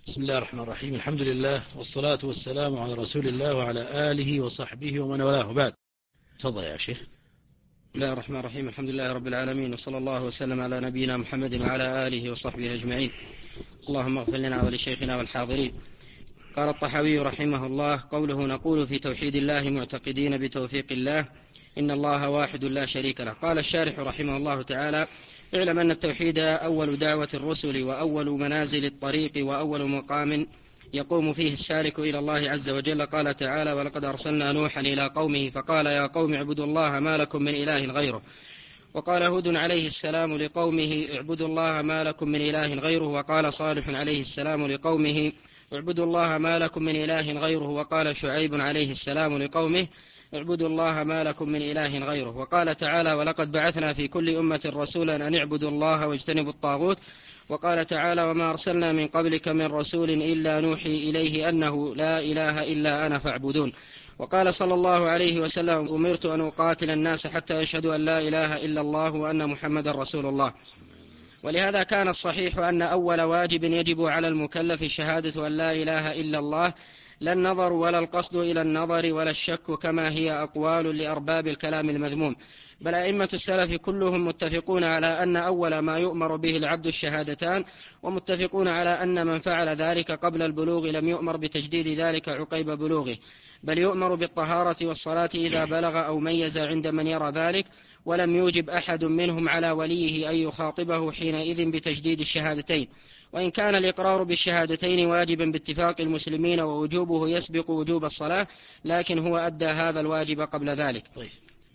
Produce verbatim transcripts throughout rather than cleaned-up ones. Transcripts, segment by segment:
بسم الله الرحمن الرحيم. الحمد لله والصلاة والسلام على رسول الله وعلى آله وصحبه ومن والاه. بعد، تفضل يا شيخ. بسم الله الرحمن الرحيم. الحمد لله رب العالمين، وصلى الله وسلم على نبينا محمد وعلى آله وصحبه أجمعين. اللهم اغفر لنا ولشيخنا والحاضرين. قال الطحاوي رحمه الله: قوله نقول في توحيد الله معتقدين بتوفيق الله إن الله واحد لا شريك له. قال الشارح رحمه الله تعالى: اعلم أن التوحيد أول دعوة الرسل وأول منازل الطريق وأول مقام يقوم فيه السالك إلى الله عز وجل. قال تعالى: ولقد أرسلنا نوحا إلى قومه فقال يا قوم اعبدوا الله ما لكم من إله غيره. وقال هود عليه السلام لقومه اعبدوا الله ما لكم من إله غيره. وقال صالح عليه السلام لقومه اعبدوا الله ما لكم من إله غيره. وقال شعيب عليه السلام لقومه اعبدوا الله ما لكم من إله غيره. وقال تعالى: ولقد بعثنا في كل أمة رسولا أن اعبدوا الله واجتنبوا الطاغوت. وقال تعالى: وما أرسلنا من قبلك من رسول إلا نوحي إليه أنه لا إله إلا أنا فاعبدون. وقال صلى الله عليه وسلم: أمرت أن أقاتل الناس حتى يشهدوا أن لا إله إلا الله وأن محمد رسول الله. ولهذا كان الصحيح أن أول واجب يجب على المكلف شهادة أن لا إله إلا الله، لا النظر ولا القصد إلى النظر ولا الشك كما هي أقوال لأرباب الكلام المذموم. بل أئمة السلف كلهم متفقون على أن أول ما يؤمر به العبد الشهادتان، ومتفقون على أن من فعل ذلك قبل البلوغ لم يؤمر بتجديد ذلك عقيب بلوغه، بل يؤمر بالطهارة والصلاة إذا بلغ أو ميز عند من يرى ذلك، ولم يوجب أحد منهم على وليه أن يخاطبه حينئذ بتجديد الشهادتين. وإن كان الإقرار بالشهادتين واجبا باتفاق المسلمين ووجوبه يسبق وجوب الصلاة، لكن هو أدى هذا الواجب قبل ذلك. طيب.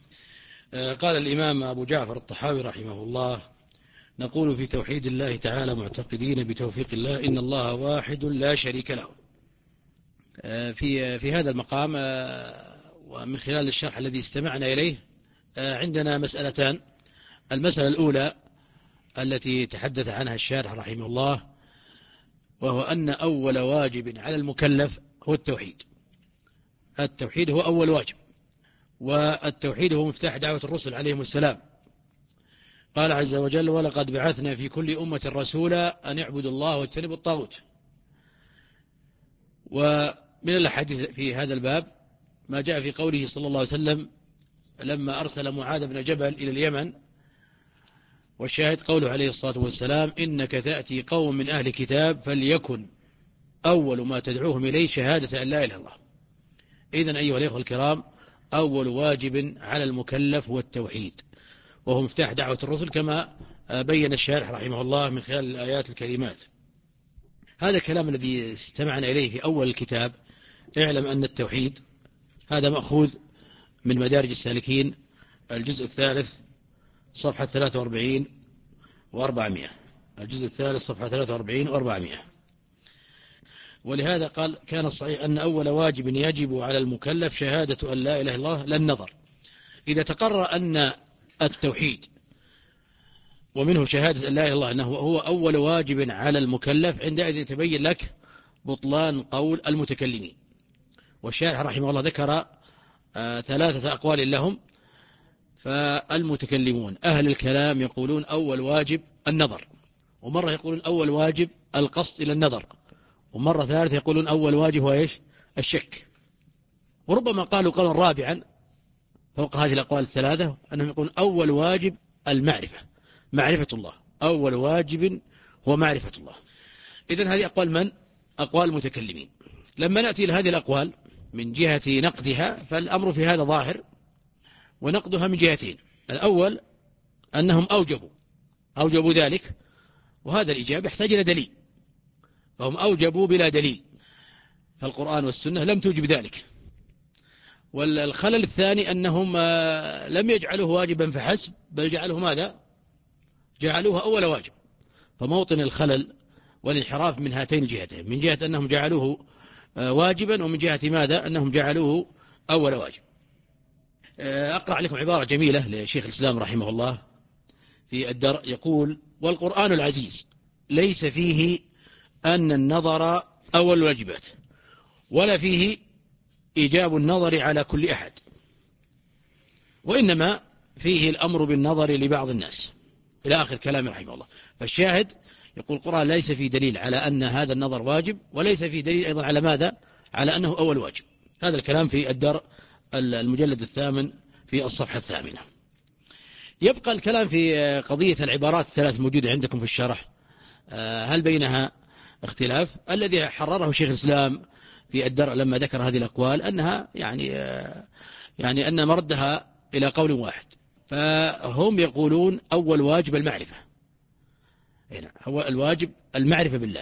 آه قال الإمام أبو جعفر الطحاوي رحمه الله: نقول في توحيد الله تعالى معتقدين بتوفيق الله إن الله واحد لا شريك له. آه في في هذا المقام آه ومن خلال الشرح الذي استمعنا إليه آه عندنا مسألتان. المسألة الأولى التي تحدث عنها الشارح رحمه الله، وهو أن أول واجب على المكلف هو التوحيد. التوحيد هو أول واجب، والتوحيد هو مفتاح دعوة الرسل عليهم السلام. قال عز وجل: ولقد بعثنا في كل أمة رسولا أن اعبدوا الله واجتنبوا الطاغوت. ومن الأحاديث في هذا الباب ما جاء في قوله صلى الله عليه وسلم لما أرسل معاذ بن جبل إلى اليمن، والشاهد قوله عليه الصلاة والسلام: إنك تأتي قوم من أهل كتاب فليكن أول ما تدعوهم إليه شهادة أن لا إله إلا الله. إذن أيها الأخوة الكرام، أول واجب على المكلف هو التوحيد، وهو مفتاح دعوة الرسل كما بين الشارح رحمه الله من خلال الآيات الكريمات. هذا الكلام الذي استمعنا إليه في أول الكتاب: اعلم أن التوحيد، هذا مأخوذ من مدارج السالكين الجزء الثالث صفحة ثلاثة وأربعين وأربعمائة. الجزء الثالث صفحة ثلاثة وأربعين وأربعمائة. ولهذا قال: كان الصحيح أن أول واجب يجب على المكلف شهادة أن لا إله إلا الله لا النظر. إذا تقرر أن التوحيد ومنه شهادة أن لا إله إلا الله أنه هو أول واجب على المكلف، عندئذ يتبين لك بطلان قول المتكلمين. والشارح رحمه الله ذكر آه ثلاثة أقوال لهم. فالمتكلمون أهل الكلام يقولون أول واجب النظر، ومرة يقولون أول واجب القصد إلى النظر، ومرة ثالثة يقولون أول واجب هو إيش؟ الشك. وربما قالوا قولا رابعا فوق هذه الأقوال الثلاثة، أنهم يقولون أول واجب المعرفة، معرفة الله. أول واجب هو معرفة الله. إذن هذه أقوال من؟ أقوال المتكلمين. لما نأتي إلى هذه الأقوال من جهة نقدها، فالأمر في هذا ظاهر، ونقدها من جهتين. الأول أنهم أوجبوا أوجبوا ذلك، وهذا الإجابة يحتاج إلى دليل، فهم أوجبوا بلا دليل، فالقرآن والسنة لم توجب ذلك. والخلل الثاني أنهم لم يجعلوه واجبا فحسب، بل جعلوه ماذا؟ جعلوه أول واجب. فموطن الخلل والانحراف من هاتين الجهتين: من جهة أنهم جعلوه واجبا، ومن جهة ماذا؟ أنهم جعلوه أول واجب. أقرأ لكم عبارة جميلة لشيخ الإسلام رحمه الله في الدرء، يقول: والقرآن العزيز ليس فيه أن النظر أول الواجبات، ولا فيه إيجاب النظر على كل أحد، وإنما فيه الأمر بالنظر لبعض الناس، إلى آخر كلام رحمه الله. فالشاهد يقول القرآن ليس في دليل على أن هذا النظر واجب، وليس في دليل أيضا على ماذا؟ على أنه أول واجب. هذا الكلام في الدر المجلد الثامن في الصفحة الثامنة. يبقى الكلام في قضية العبارات الثلاث موجودة عندكم في الشرح، هل بينها اختلاف؟ الذي حرره شيخ الإسلام في الدرء لما ذكر هذه الأقوال أنها يعني يعني أن مردها إلى قول واحد. فهم يقولون أول واجب المعرفة، هنا هو الواجب المعرفة بالله،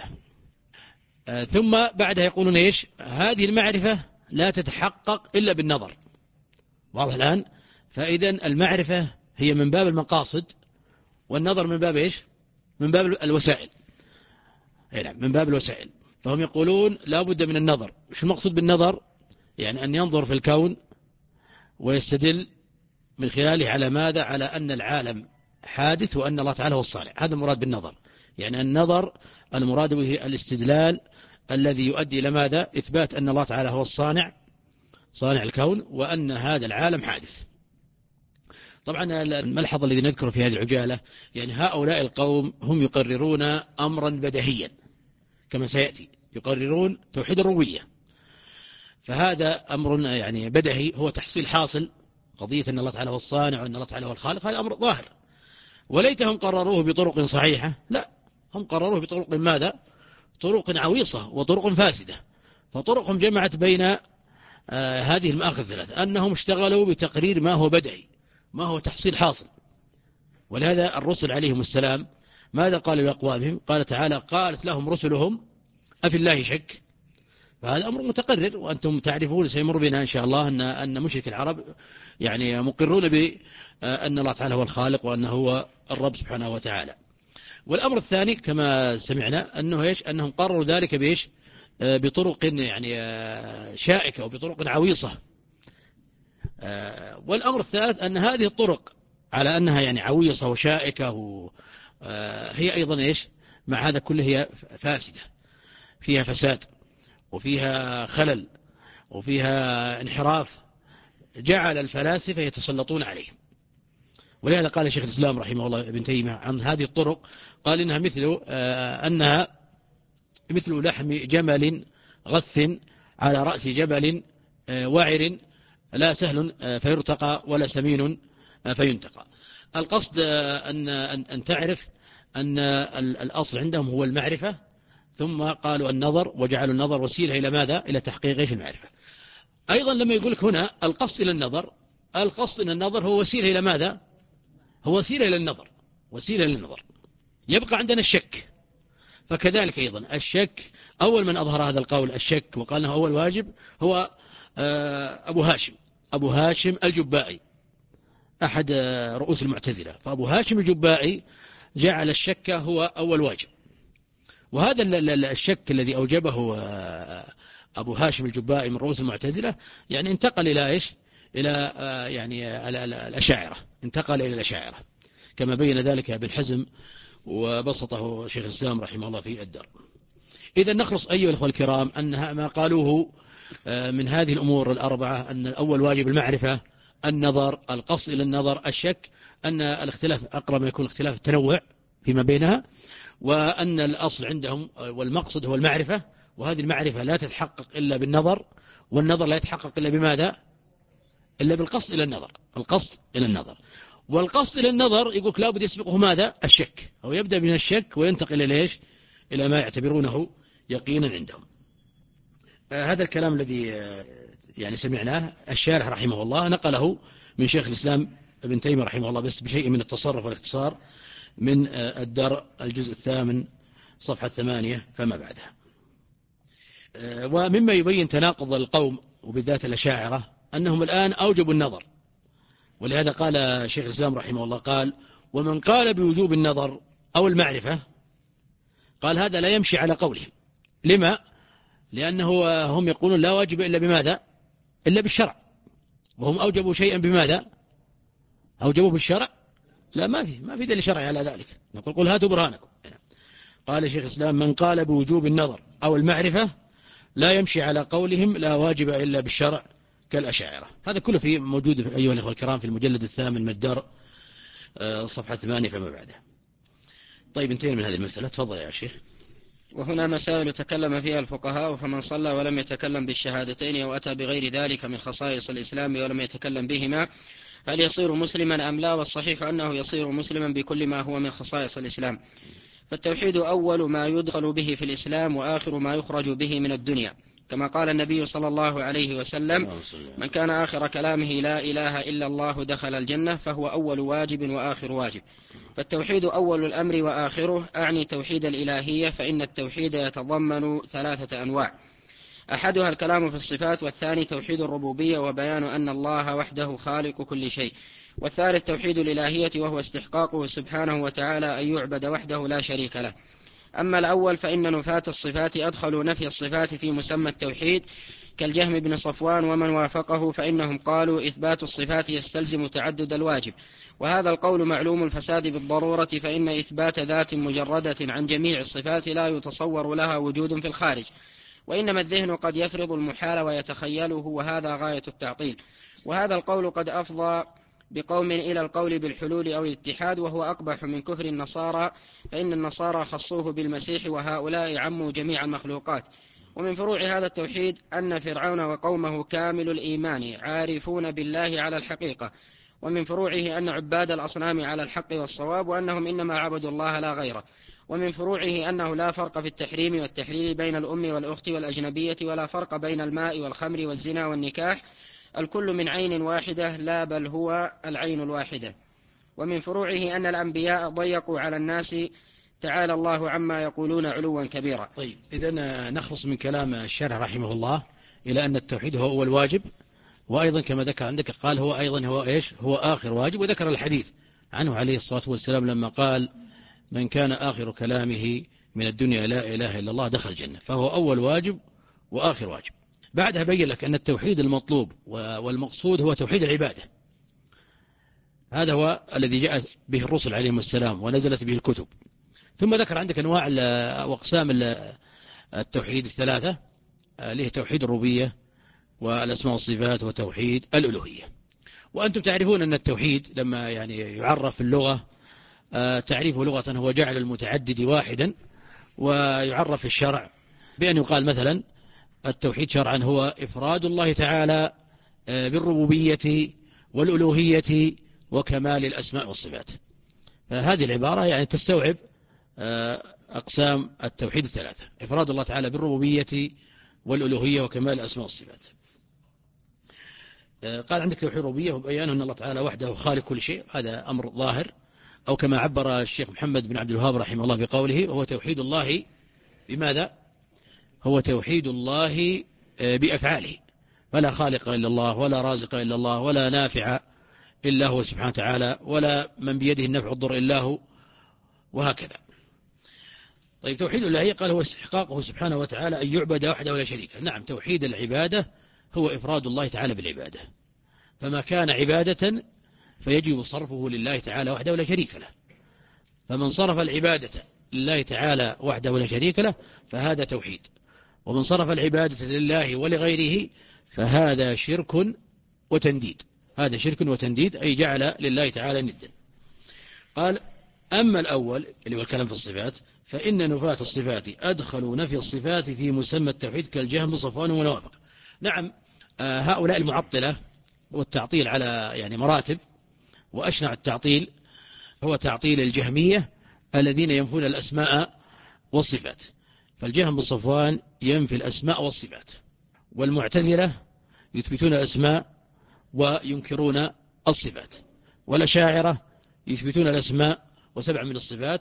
ثم بعدها يقولون إيش؟ هذه المعرفة لا تتحقق إلا بالنظر. واضح الآن؟ فإذا المعرفة هي من باب المقاصد، والنظر من باب إيش؟ من باب الوسائل. هنا من باب الوسائل. فهم يقولون لا بد من النظر. شو المقصود بالنظر؟ يعني أن ينظر في الكون ويستدل من خلاله على ماذا؟ على أن العالم حادث وأن الله تعالى هو الصانع. هذا المراد بالنظر. يعني النظر المراد به الاستدلال الذي يؤدي إلى ماذا؟ إثبات أن الله تعالى هو الصانع، صانع الكون، وأن هذا العالم حادث. طبعا الملحظ الذي نذكره في هذه العجالة، يعني هؤلاء القوم هم يقررون أمرا بديهيا كما سيأتي، يقررون توحيد الربوبية، فهذا أمر يعني بديهي، هو تحصيل حاصل. قضية أن الله تعالى هو الصانع وأن الله تعالى هو الخالق هذا أمر ظاهر. وليتهم قرروه بطرق صحيحة، لا، هم قرروه بطرق ماذا؟ طرق عويصة وطرق فاسدة. فطرقهم جمعت بين آه هذه المآخذ الثلاثة، أنهم اشتغلوا بتقرير ما هو بديهي، ما هو تحصيل حاصل. ولهذا الرسل عليهم السلام ماذا قالوا لأقوامهم؟ قال تعالى: قالت لهم رسلهم أفي الله شك. فهذا أمر متقرر، وأنتم تعرفون سيمر بنا إن شاء الله أن أن مشرك العرب يعني مقرون بأن الله تعالى هو الخالق وأنه هو الرب سبحانه وتعالى. والأمر الثاني كما سمعنا أنه إيش؟ أنهم قرروا ذلك بإيش؟ بطرق يعني شائكة وبطرق عويصة. والأمر الثالث أن هذه الطرق على أنها يعني عويصة وشائكة هي أيضا إيش؟ مع هذا كله هي فاسدة، فيها فساد وفيها خلل وفيها انحراف، جعل الفلاسفة يتسلطون عليه. ولهذا قال شيخ الإسلام رحمه الله ابن تيمية عن هذه الطرق، قال إنها مثل أنها مثل لحم جمل غث على رأس جبل وعر لا سهل فيرتقى ولا سمين فينتقى. القصد أن أن تعرف أن الأصل عندهم هو المعرفة، ثم قالوا النظر وجعلوا النظر وسيلة إلى ماذا؟ إلى تحقيق إيش؟ المعرفة. أيضا لما يقول لك هنا القصد إلى النظر، القصد إلى النظر هو وسيلة إلى ماذا؟ هو وسيلة إلى النظر، وسيلة إلى النظر. يبقى عندنا الشك، فكذلك أيضا الشك أول من أظهر هذا القول الشك وقال أنه أول واجب هو أبو هاشم أبو هاشم الجبائي أحد رؤوس المعتزلة. فأبو هاشم الجبائي جعل الشك هو أول واجب، وهذا الشك الذي أوجبه أبو هاشم الجبائي من رؤوس المعتزلة يعني انتقل إلى إيش؟ إلى يعني الأشاعرة، انتقل إلى الأشاعرة كما بين ذلك ابن حزم وبسطه شيخ الإسلام رحمه الله في الدر. إذا نخلص أيها الأخوة الكرام أن ما قالوه من هذه الأمور الأربعة، أن الأول واجب المعرفة، النظر، القصد إلى النظر، الشك، أن الاختلاف أقرب ما يكون اختلاف التنوع فيما بينها، وأن الأصل عندهم والمقصد هو المعرفة، وهذه المعرفة لا تتحقق إلا بالنظر، والنظر لا يتحقق إلا بماذا؟ إلا بالقصد إلى النظر، القصد إلى النظر. والقصد إلى النظر يقول لا بد يسبقه ماذا؟ الشك، أو يبدأ من الشك وينتقل إلى إيش؟ إلى ما يعتبرونه يقينا عندهم. آه هذا الكلام الذي آه يعني سمعناه الشارح رحمه الله نقله من شيخ الإسلام ابن تيمية رحمه الله بس بشيء من التصرف والاختصار من آه الدر الجزء الثامن صفحة ثمانية فما بعدها. آه ومما يبين تناقض القوم وبالذات الأشاعرة أنهم الآن أوجبوا النظر، ولهذا قال شيخ الإسلام رحمه الله قال: ومن قال بوجوب النظر أو المعرفة قال هذا لا يمشي على قولهم. لما؟ لأنه هم يقولون لا واجب إلا بماذا؟ إلا بالشرع، وهم أوجبوا شيئا بماذا؟ أوجبوا بالشرع؟ لا، ما في ما في دليل شرعي على ذلك. نقول قل هاتوا برهانكم. قال شيخ الإسلام: من قال بوجوب النظر أو المعرفة لا يمشي على قولهم لا واجب إلا بالشرع كالأشاعرة. هذا كله في موجود في أيها الأخوة الكرام في المجلد الثامن من الدر صفحة ثمانية فما بعده. طيب انتهينا من هذه المسألة. تفضل يا شيخ. وهنا مسائل تكلم فيها الفقهاء، فمن صلى ولم يتكلم بالشهادتين أو أتى بغير ذلك من خصائص الإسلام ولم يتكلم بهما هل يصير مسلما أم لا؟ والصحيح أنه يصير مسلما بكل ما هو من خصائص الإسلام. فالتوحيد أول ما يدخل به في الإسلام وآخر ما يخرج به من الدنيا، كما قال النبي صلى الله عليه وسلم: من كان آخر كلامه لا إله إلا الله دخل الجنة، فهو أول واجب وآخر واجب. فالتوحيد أول الأمر وآخره، أعني توحيد الإلهية، فإن التوحيد يتضمن ثلاثة أنواع: أحدها الكلام في الصفات، والثاني توحيد الربوبية وبيان أن الله وحده خالق كل شيء، والثالث توحيد الإلهية وهو استحقاقه سبحانه وتعالى أن يعبد وحده لا شريك له. أما الأول فإن نفاة الصفات أدخلوا نفي الصفات في مسمى التوحيد كالجهم بن صفوان ومن وافقه، فإنهم قالوا إثبات الصفات يستلزم تعدد الواجب، وهذا القول معلوم الفساد بالضرورة، فإن إثبات ذات مجردة عن جميع الصفات لا يتصور لها وجود في الخارج، وإنما الذهن قد يفرض المحال ويتخيله، وهذا غاية التعطيل. وهذا القول قد أفضى بقوم إلى القول بالحلول أو الاتحاد، وهو أقبح من كفر النصارى، فإن النصارى خصوه بالمسيح وهؤلاء عموا جميع المخلوقات. ومن فروع هذا التوحيد أن فرعون وقومه كامل الإيمان عارفون بالله على الحقيقة، ومن فروعه أن عباد الأصنام على الحق والصواب، وأنهم إنما عبدوا الله لا غيره. ومن فروعه أنه لا فرق في التحريم والتحليل بين الأم والأخت والأجنبية، ولا فرق بين الماء والخمر والزنا والنكاح، الكل من عين واحدة، لا بل هو العين الواحدة. ومن فروعه أن الأنبياء ضيقوا على الناس، تعالى الله عما يقولون علوا كبيرا. طيب إذن نخلص من كلام الشارح رحمه الله إلى أن التوحيد هو أول واجب، وأيضا كما ذكر عندك قال هو أيضا هو إيش هو آخر واجب، وذكر الحديث عنه عليه الصلاة والسلام لما قال: من كان آخر كلامه من الدنيا لا إله إلا الله دخل الجنة، فهو أول واجب وآخر واجب. بعدها بين لك أن التوحيد المطلوب والمقصود هو توحيد العبادة، هذا هو الذي جاء به الرسل عليهم السلام ونزلت به الكتب. ثم ذكر عندك أنواع وأقسام التوحيد الثلاثة، اللي هي توحيد الربوبية والأسماء والصفات وتوحيد الألوهية. وأنتم تعرفون أن التوحيد لما يعني يعرف في اللغة تعريفه لغة هو جعل المتعدد واحدا، ويعرف في الشرع بأن يقال مثلا التوحيد شرعا هو إفراد الله تعالى بالربوبية والألوهية وكمال الأسماء والصفات. فهذه العبارة يعني تستوعب أقسام التوحيد الثلاثة: إفراد الله تعالى بالربوبية والألوهية وكمال الأسماء والصفات. قال عندك توحيد الربوبية وبيانه أن الله تعالى وحده خالق كل شيء، هذا أمر ظاهر، أو كما عبر الشيخ محمد بن عبد الوهاب رحمه الله بقوله: هو توحيد الله بماذا؟ هو توحيد الله بأفعاله، فلا خالق إلا الله، ولا رازق إلا الله، ولا نافع إلا هو سبحانه وتعالى، ولا من بيده النفع والضر إلا هو، وهكذا. طيب توحيد الله قال هو استحقاقه سبحانه وتعالى أن يعبد وحده ولا شريك له. نعم، توحيد العبادة هو إفراد الله تعالى بالعبادة، فما كان عبادة فيجب صرفه لله تعالى وحده ولا شريك له. فمن صرف العبادة لله تعالى وحده ولا شريك له فهذا توحيد، ومن صرف العبادة لله ولغيره فهذا شرك وتنديد، هذا شرك وتنديد أي جعل لله تعالى ندا. قال: أما الأول اللي هو الكلام في الصفات فإن نفاة الصفات أدخلوا نفي الصفات في مسمى التوحيد كالجهم بصفوان ونوافق. نعم، هؤلاء المعطلة والتعطيل على يعني مراتب، وأشنع التعطيل هو تعطيل الجهمية الذين ينفون الأسماء والصفات. فالجهم بصفوان ينفي الأسماء والصفات، والمعتزلة يثبتون الأسماء وينكرون الصفات، والأشاعرة يثبتون الأسماء وسبع من الصفات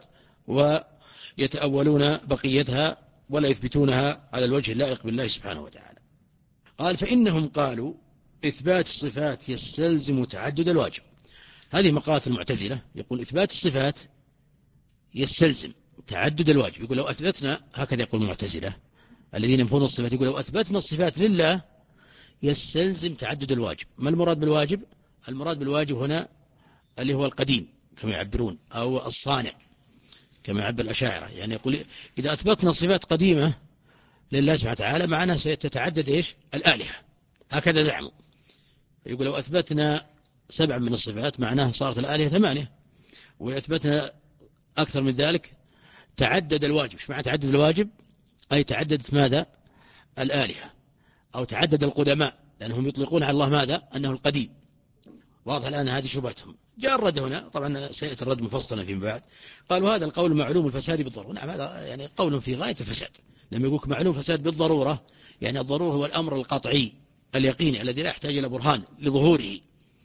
ويتأولون بقيتها ولا يثبتونها على الوجه اللائق بالله سبحانه وتعالى. قال: فإنهم قالوا إثبات الصفات يستلزم تعدد الواجب. هذه مقالة المعتزلة، يقول إثبات الصفات يستلزم تعدد الواجب. يقول لو أثبتنا، هكذا يقول المعتزلة الذين ينفون الصفات، يقول لو أثبتنا الصفات لله يستلزم تعدد الواجب. ما المراد بالواجب؟ المراد بالواجب هنا اللي هو القديم كما يعبرون، أو الصانع كما يعبر الأشاعرة. يعني يقول إذا أثبتنا صفات قديمة لله سبحانه وتعالى معناه ستتعدد إيش؟ الآلهة، هكذا زعموا. يقول لو أثبتنا سبع من الصفات معناه صارت الآلهة ثمانية، وأثبتنا أكثر من ذلك تعدد الواجب. ايش معنى تعدد الواجب؟ أي تعددت ماذا؟ الآلهة، أو تعدد القدماء، لأنهم يطلقون على الله ماذا؟ أنه القديم. واضح الآن هذه شبهتهم. جاء الرد هنا، طبعا سيأتي الرد مفصلا فيما بعد. قالوا هذا القول معلوم الفساد بالضرورة. نعم، هذا يعني قول في غاية الفساد. لما يقولك معلوم فساد بالضرورة، يعني الضرورة هو الأمر القطعي اليقيني الذي لا يحتاج إلى برهان لظهوره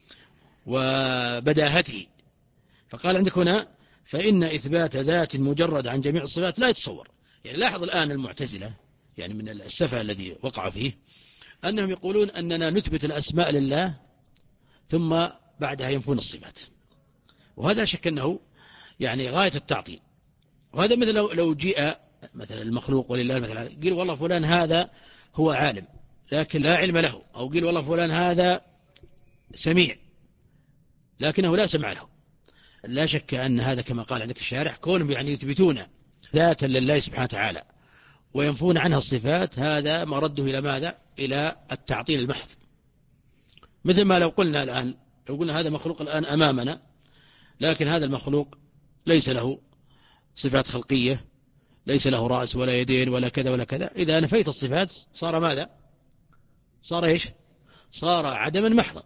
وبداهته. فقال عندك هنا فإن إثبات ذات مجرد عن جميع الصفات لا يتصور. يعني لاحظ الآن المعتزلة، يعني من السفه الذي وقع فيه، أنهم يقولون أننا نثبت الأسماء لله ثم بعدها ينفون الصفات، وهذا لا شك أنه يعني غاية التعطيل. وهذا مثل لو جيء مثلا المخلوق ولله مثلا قيل والله فلان هذا هو عالم لكن لا علم له، أو قيل والله فلان هذا سميع لكنه لا سمع له. لا شك أن هذا كما قال عندك الشارح كونهم يعني يثبتون ذاتا لله سبحانه وتعالى وينفون عنها الصفات، هذا مرده إلى ماذا؟ إلى التعطيل المحض. مثل ما لو قلنا الآن، لو قلنا هذا مخلوق الآن أمامنا لكن هذا المخلوق ليس له صفات خلقية، ليس له رأس ولا يدين ولا كذا ولا كذا، إذا نفيت الصفات صار ماذا؟ صار إيش؟ صار عدما محضا.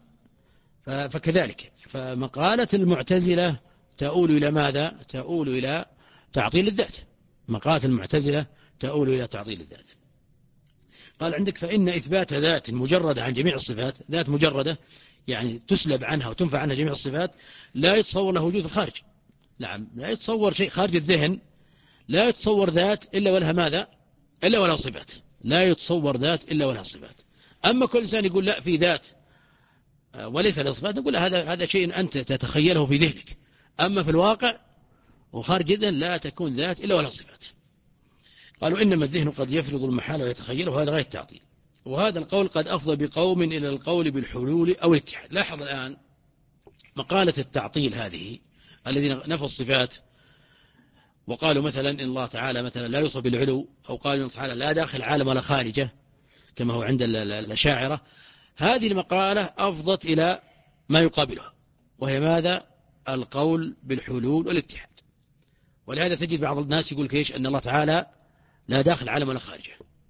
فكذلك فمقالة المعتزلة تؤول إلى ماذا؟ تؤول إلى تعطيل الذات. مقالة المعتزلة تؤول إلى تعطيل الذات. قال عندك فإن إثبات ذات مجردة عن جميع الصفات، ذات مجردة يعني تسلب عنها وتنفع عنها جميع الصفات، لا يتصور له وجود الخارج. نعم، لا يتصور شيء خارج الذهن، لا يتصور ذات إلا ولها ماذا؟ إلا ولها صفات. لا يتصور ذات إلا ولها صفات. أما كل إنسان يقول لا في ذات وليس له صفات، نقول هذا هذا شيء أنت تتخيله في ذهنك، أما في الواقع وخارج الذهن لا تكون ذات إلا ولها صفات. قالوا إنما الذهن قد يفرض المحال ويتخيله، وهذا غاية التعطيل. وهذا القول قد أفضى بقوم إلى القول بالحلول أو الاتحاد. لاحظ الآن مقالة التعطيل هذه الذين نفوا الصفات وقالوا مثلا إن الله تعالى مثلا لا يوصف بالعلو، أو قالوا إن تعالى لا داخل عالم ولا خارجه كما هو عند الأشاعرة، هذه المقالة أفضت إلى ما يقابلها، وهي ماذا؟ القول بالحلول والاتحاد. ولهذا تجد بعض الناس يقول كيش أن الله تعالى لا داخل عالم ولا خارجه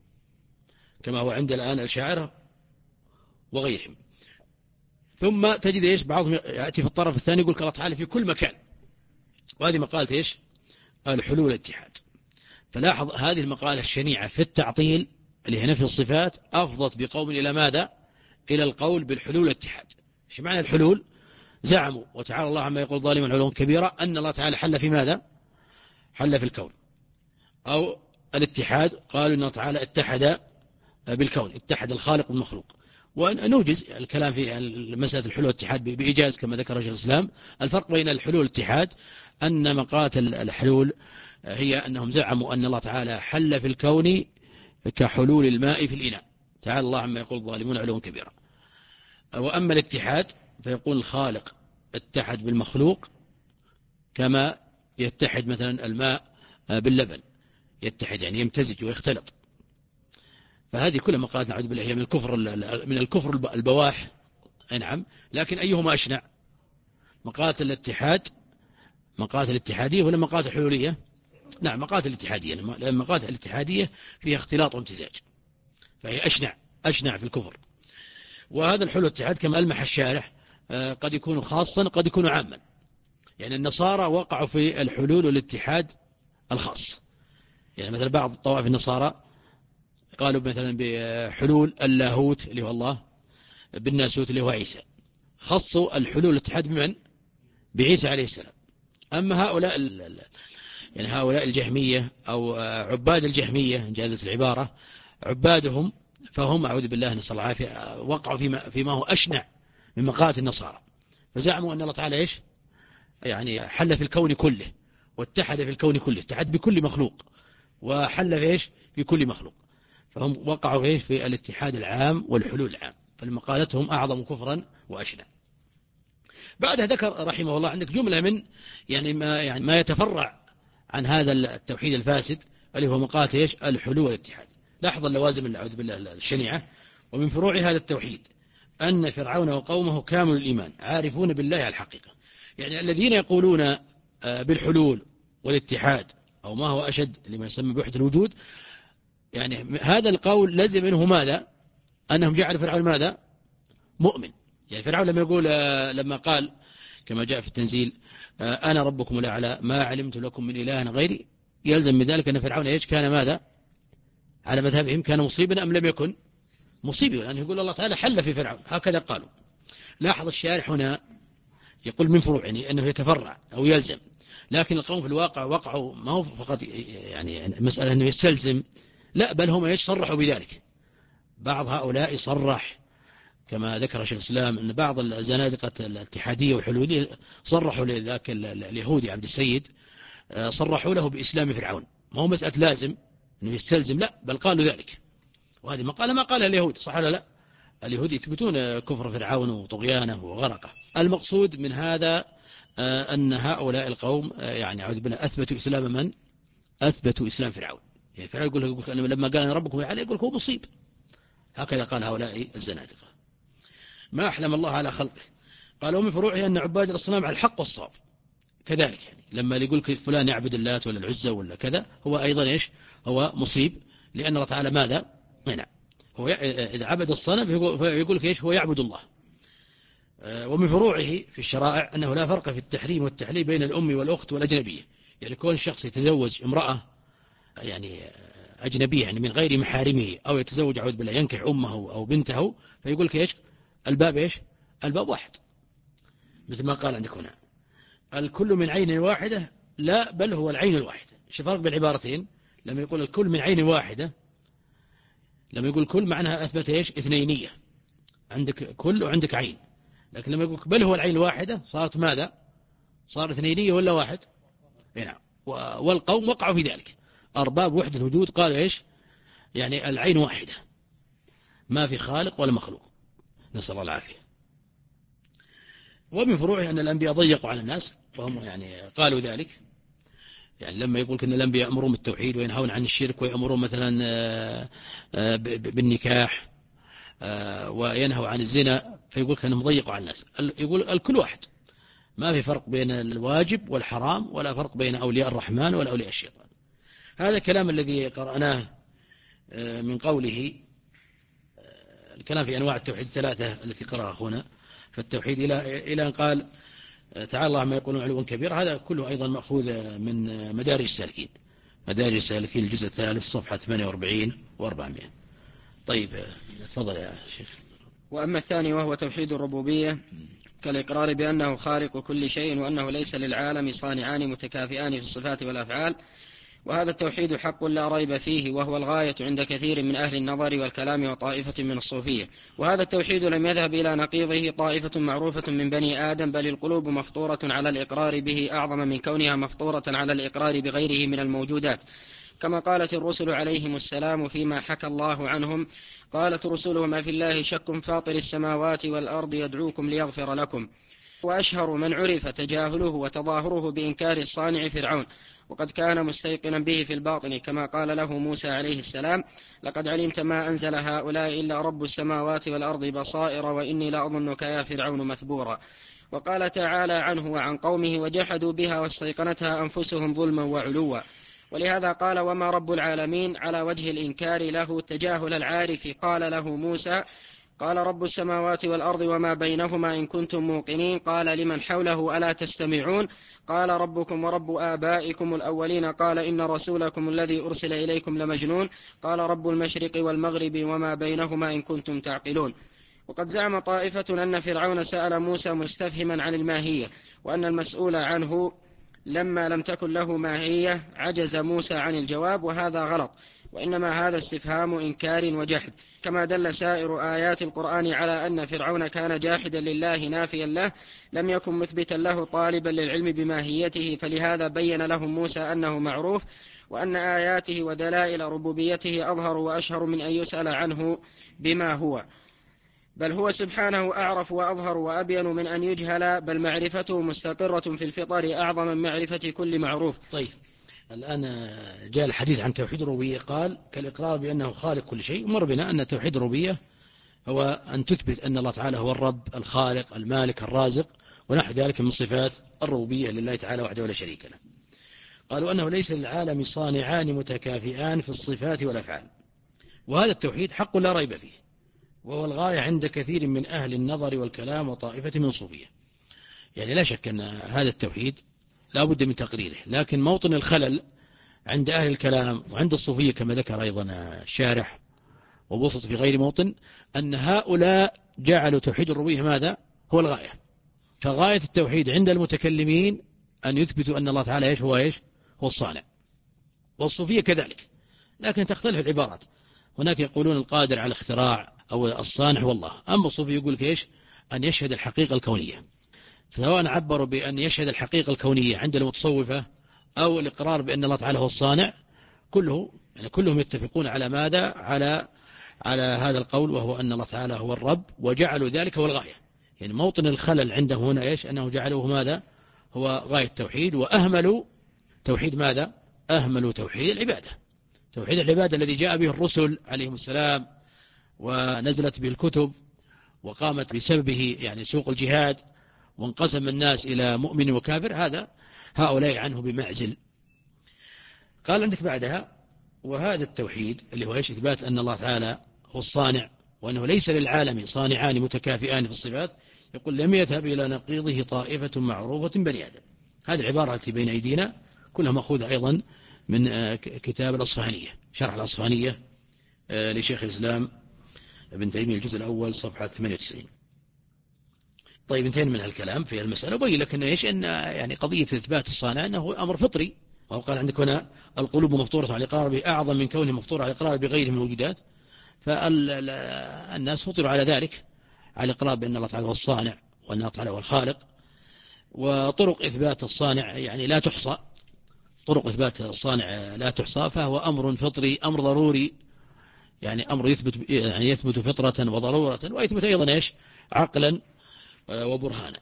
كما هو عند الآن الأشاعرة وغيرهم. ثم تجد إيش بعضهم يأتي في الطرف الثاني يقول الله تعالى في كل مكان، وهذه مقالة إيش؟ الحلول والاتحاد. فلاحظ هذه المقالة الشنيعة في التعطيل اللي هي نفي الصفات أفضت بقوم إلى ماذا؟ إلى القول بالحلول والاتحاد. ايش معنى الحلول؟ زعموا وتعالى الله عما يقول ظالما علوا كبيرا أن الله تعالى حل في ماذا؟ حل في الكون. أو الاتحاد قالوا أن الله تعالى اتحد بالكون، اتحد الخالق والمخلوق. ونوجز الكلام في مسألة الحلول والاتحاد بإيجاز كما ذكر شيخ الإسلام. الفرق بين الحلول والاتحاد أن مقالة الحلول هي أنهم زعموا أن الله تعالى حل في الكون كحلول الماء في الإناء، تعالى الله عما يقول الظالمون علوا كبيرا. وأما الاتحاد فيقول الخالق اتحد بالمخلوق كما يتحد مثلا الماء باللبن، يتحد يعني يمتزج ويختلط. فهذه كلها مقالات نعوذ بالله هي من الكفر من الكفر البواح. نعم، لكن أيهما أشنع؟ مقالة الاتحاد مقالة الاتحادية ولا مقالة الحلولية؟ نعم، مقالة الاتحادية، لأن مقالة الاتحادية فيها اختلاط وامتزاج، فهي أشنع أشنع في الكفر. وهذا الحلول والاتحاد كما ألمح الشارح قد يكون خاصا قد يكون عاما. يعني النصارى وقعوا في الحلول والاتحاد الخاص، يعني مثلا بعض الطوائف النصارى قالوا مثلا بحلول اللاهوت اللي هو الله بالناسوت اللي هو عيسى، خصوا الحلول والاتحاد بمن؟ بعيسى عليه السلام. أما هؤلاء يعني هؤلاء الجهمية أو عباد الجهمية إن جازت العبارة، عبادهم فهم أعوذ بالله نسأل الله العافية وقعوا فيما, فيما هو أشنع من مقالة النصارى، فزعموا أن الله تعالى إيش؟ يعني حل في الكون كله واتحد في الكون كله، اتحد بكل مخلوق وحل في إيش؟ في كل مخلوق. فهم وقعوا إيش؟ في الاتحاد العام والحلول العام، فمقالتهم أعظم كفرا وأشنع. بعدها ذكر رحمه الله عندك جملة من يعني ما يعني ما يتفرع عن هذا التوحيد الفاسد اللي هو مقالة إيش؟ الحلول والاتحاد. لاحظ اللوازم اللي أعوذ بالله الشنيعة. ومن فروع هذا التوحيد أن فرعون وقومه كامل الإيمان عارفون بالله على الحقيقة. يعني الذين يقولون بالحلول والاتحاد أو ما هو أشد لما يسمى بوحدة الوجود، يعني هذا القول لازم منه ماذا؟ أنهم جعلوا فرعون ماذا؟ مؤمن. يعني فرعون لما يقول لما قال كما جاء في التنزيل أنا ربكم الأعلى ما علمت لكم من إله غيري، يلزم من ذلك أن فرعون إيش كان ماذا؟ على مذهبهم كان مصيبا أم لم يكن مصيبا؟ لأنه يقول الله تعالى حل في فرعون، هكذا قالوا. لاحظ الشارح هنا يقول من فروع، يعني أنه يتفرع أو يلزم، لكن القوم في الواقع وقعوا ما هو فقط يعني مسألة أنه يستلزم، لا بل هم يصرحوا بذلك. بعض هؤلاء صرح كما ذكر شيخ الإسلام أن بعض الزنادقة الاتحادية والحلولية صرحوا لذاك اليهودي عبد السيد، صرحوا له بإسلام فرعون، ما هو مسألة لازم أنه يستلزم، لا بل قالوا ذلك. وهذه مقالة ما قالها اليهود، صح ولا لا؟ اليهود يثبتون كفر فرعون وطغيانه وغرقه. المقصود من هذا أن هؤلاء القوم يعني عوذ بالله أثبتوا إسلام من؟ أثبتوا إسلام فرعون. يعني فرعون يقول, يقول لما قال أنا ربكم الأعلى يقول هو مصيب، هكذا قال هؤلاء الزنادقة. ما أحلم الله على خلقه. قالوا من فروعه أن عباد الأصنام على الحق والصواب كذلك، يعني لما يقول فلان يعبد اللات ولا العزة ولا كذا هو أيضا إيش؟ هو مصيب، لأن الله تعالى ماذا؟ هنا هو إذا عبد الصنم يقول إيش؟ هو يعبد الله. ومن فروعه في الشرائع أنه لا فرق في التحريم والتحليل بين الأم والأخت والأجنبية، يعني كون الشخص يتزوج امرأة يعني أجنبية يعني من غير محارمه، أو يتزوج عود بالله ينكح أمه أو بنته، فيقول إيش؟ الباب إيش؟ الباب واحد، مثل ما قال عندك هنا الكل من عين واحدة، لا بل هو العين الواحدة. ايش الفرق بين العبارتين؟ لما يقول الكل من عين واحدة، لما يقول كل معناها أثبت إيش؟ اثنينية، عندك كل وعندك عين. لكن لما يقول بل هو العين الواحدة صارت ماذا؟ صار اثنينية ولا واحد؟ نعم. والقوم وقعوا في ذلك، أرباب وحدة الوجود قالوا إيش؟ يعني العين واحدة، ما في خالق ولا مخلوق، نسأل الله العافية. ومن فروعه أن الأنبياء ضيقوا على الناس، وهم يعني قالوا ذلك، يعني لما يقول أن الأنبياء يأمرون بالتوحيد وينهون عن الشرك، ويأمرون مثلا بالنكاح وينهوا عن الزنا، فيقول أنهم ضيقوا على الناس. يقول الكل واحد، ما في فرق بين الواجب والحرام، ولا فرق بين أولياء الرحمن ولا أولياء الشيطان. هذا الكلام الذي قرأناه من قوله الكلام في أنواع التوحيد الثلاثة التي قرأها أخونا، فالتوحيد إلى إلى أن قال تعالى الله ما يقولون علوا كبيرا، هذا كله أيضا مأخوذ من مدارج السالكين، مدارج السالكين الجزء الثالث صفحة ثمانية وأربعين وأربعمائة. طيب تفضل يا شيخ. وأما الثاني وهو توحيد الربوبية كالإقرار بأنه خالق كل شيء، وأنه ليس للعالم صانعان متكافئان في الصفات والأفعال، وهذا التوحيد حق لا ريب فيه، وهو الغاية عند كثير من أهل النظر والكلام وطائفة من الصوفية. وهذا التوحيد لم يذهب إلى نقيضه طائفة معروفة من بني آدم، بل القلوب مفطورة على الإقرار به أعظم من كونها مفطورة على الإقرار بغيره من الموجودات، كما قالت الرسل عليهم السلام فيما حكى الله عنهم، قالت رسلهم أفي الله شك فاطر السماوات والأرض يدعوكم ليغفر لكم. وأشهر من عرف تجاهله وتظاهره بإنكار الصانع فرعون، وقد كان مستيقنا به في الباطن، كما قال له موسى عليه السلام لقد علمت ما أنزل هؤلاء إلا رب السماوات والأرض بصائر وإني لأظنك يا فرعون مثبورا. وقال تعالى عنه وعن قومه وجحدوا بها واستيقنتها أنفسهم ظلما وعلوا. ولهذا قال وما رب العالمين على وجه الإنكار له تجاهل العارف. قال له موسى قال رب السماوات والأرض وما بينهما إن كنتم موقنين. قال لمن حوله ألا تستمعون. قال ربكم ورب آبائكم الأولين. قال إن رسولكم الذي أرسل إليكم لمجنون. قال رب المشرق والمغرب وما بينهما إن كنتم تعقلون. وقد زعم طائفة أن فرعون سأل موسى مستفهما عن الماهية، وأن المسؤول عنه لما لم تكن له ماهية عجز موسى عن الجواب، وهذا غلط، وإنما هذا استفهام إنكار وجحد، كما دل سائر آيات القرآن على أن فرعون كان جاحدا لله نافيا له، لم يكن مثبتا له طالبا للعلم بماهيته. فلهذا بين لهم موسى أنه معروف، وأن آياته ودلائل ربوبيته أظهر وأشهر من أن يسأل عنه بما هو، بل هو سبحانه أعرف وأظهر وأبين من أن يجهل، بل معرفته مستقرة في الفطر أعظم من معرفة كل معروف. طيب الآن جاء الحديث عن توحيد الربوبية، قال كالإقرار بأنه خالق كل شيء، ومر بنا أن توحيد الربوبية هو أن تثبت أن الله تعالى هو الرب الخالق المالك الرازق ونحو ذلك من صفات الربوبية لله تعالى وحده ولا شريك له. قالوا أنه ليس للعالم صانعان متكافئان في الصفات والأفعال، وهذا التوحيد حق لا ريب فيه، وهو الغاية عند كثير من أهل النظر والكلام وطائفة من الصوفية. يعني لا شك أن هذا التوحيد لا بد من تقريره، لكن موطن الخلل عند أهل الكلام وعند الصوفية كما ذكر أيضا الشارح وبسط في غير موطن، أن هؤلاء جعلوا توحيد الربوبية ماذا؟ هو الغاية. فغاية التوحيد عند المتكلمين أن يثبتوا أن الله تعالى إيش هو إيش هو الصانع، والصوفية كذلك، لكن تختلف العبارات. هناك يقولون القادر على الاختراع أو الصانع هو الله، أما الصوفي يقول لك إيش؟ أن يشهد الحقيقة الكونية. سواء عبروا بأن يشهد الحقيقة الكونية عند المتصوفة أو الإقرار بأن الله تعالى هو الصانع، كله يعني كلهم يتفقون على ماذا؟ على على هذا القول، وهو أن الله تعالى هو الرب، وجعلوا ذلك هو الغاية. يعني موطن الخلل عنده هنا إيش؟ أنه جعلوه ماذا؟ هو غاية التوحيد، وأهملوا توحيد ماذا؟ أهملوا توحيد العبادة. توحيد العبادة الذي جاء به الرسل عليهم السلام ونزلت به الكتب وقامت بسببه يعني سوق الجهاد وانقسم الناس إلى مؤمن وكافر، هذا هؤلاء عنه بمعزل. قال عندك بعدها: وهذا التوحيد اللي هو إيش؟ إثبات أن الله تعالى هو الصانع، وأنه ليس للعالم صانعان متكافئان في الصفات، يقول لم يذهب إلى نقيضه طائفة معروفة بني آدم. هذه العبارة التي بين أيدينا كلها مأخوذة أيضا من كتاب الأصفهانية، شرح الأصفهانية لشيخ الإسلام ابن تيمية، الجزء الأول صفحة ثمانية وتسعين. طيب انتهينا من هالكلام في المسألة، وبين لك أن إيش؟ أن يعني قضية إثبات الصانع أنه أمر فطري، وهو قال عندك هنا القلوب مفطورة على الإقرار به أعظم من كونه مفطورة على الإقرار بغيره من الوجودات، فالناس فطروا على ذلك، على الإقرار بأن الله تعالى هو الصانع وأن الله تعالى هو الخالق. وطرق إثبات الصانع يعني لا تحصى، طرق إثبات الصانع لا تحصى، فهو أمر فطري، أمر ضروري، يعني أمر يثبت يعني يثبت فطرة وضرورة، ويثبت أيضا إيش؟ عقلا وبرهانا.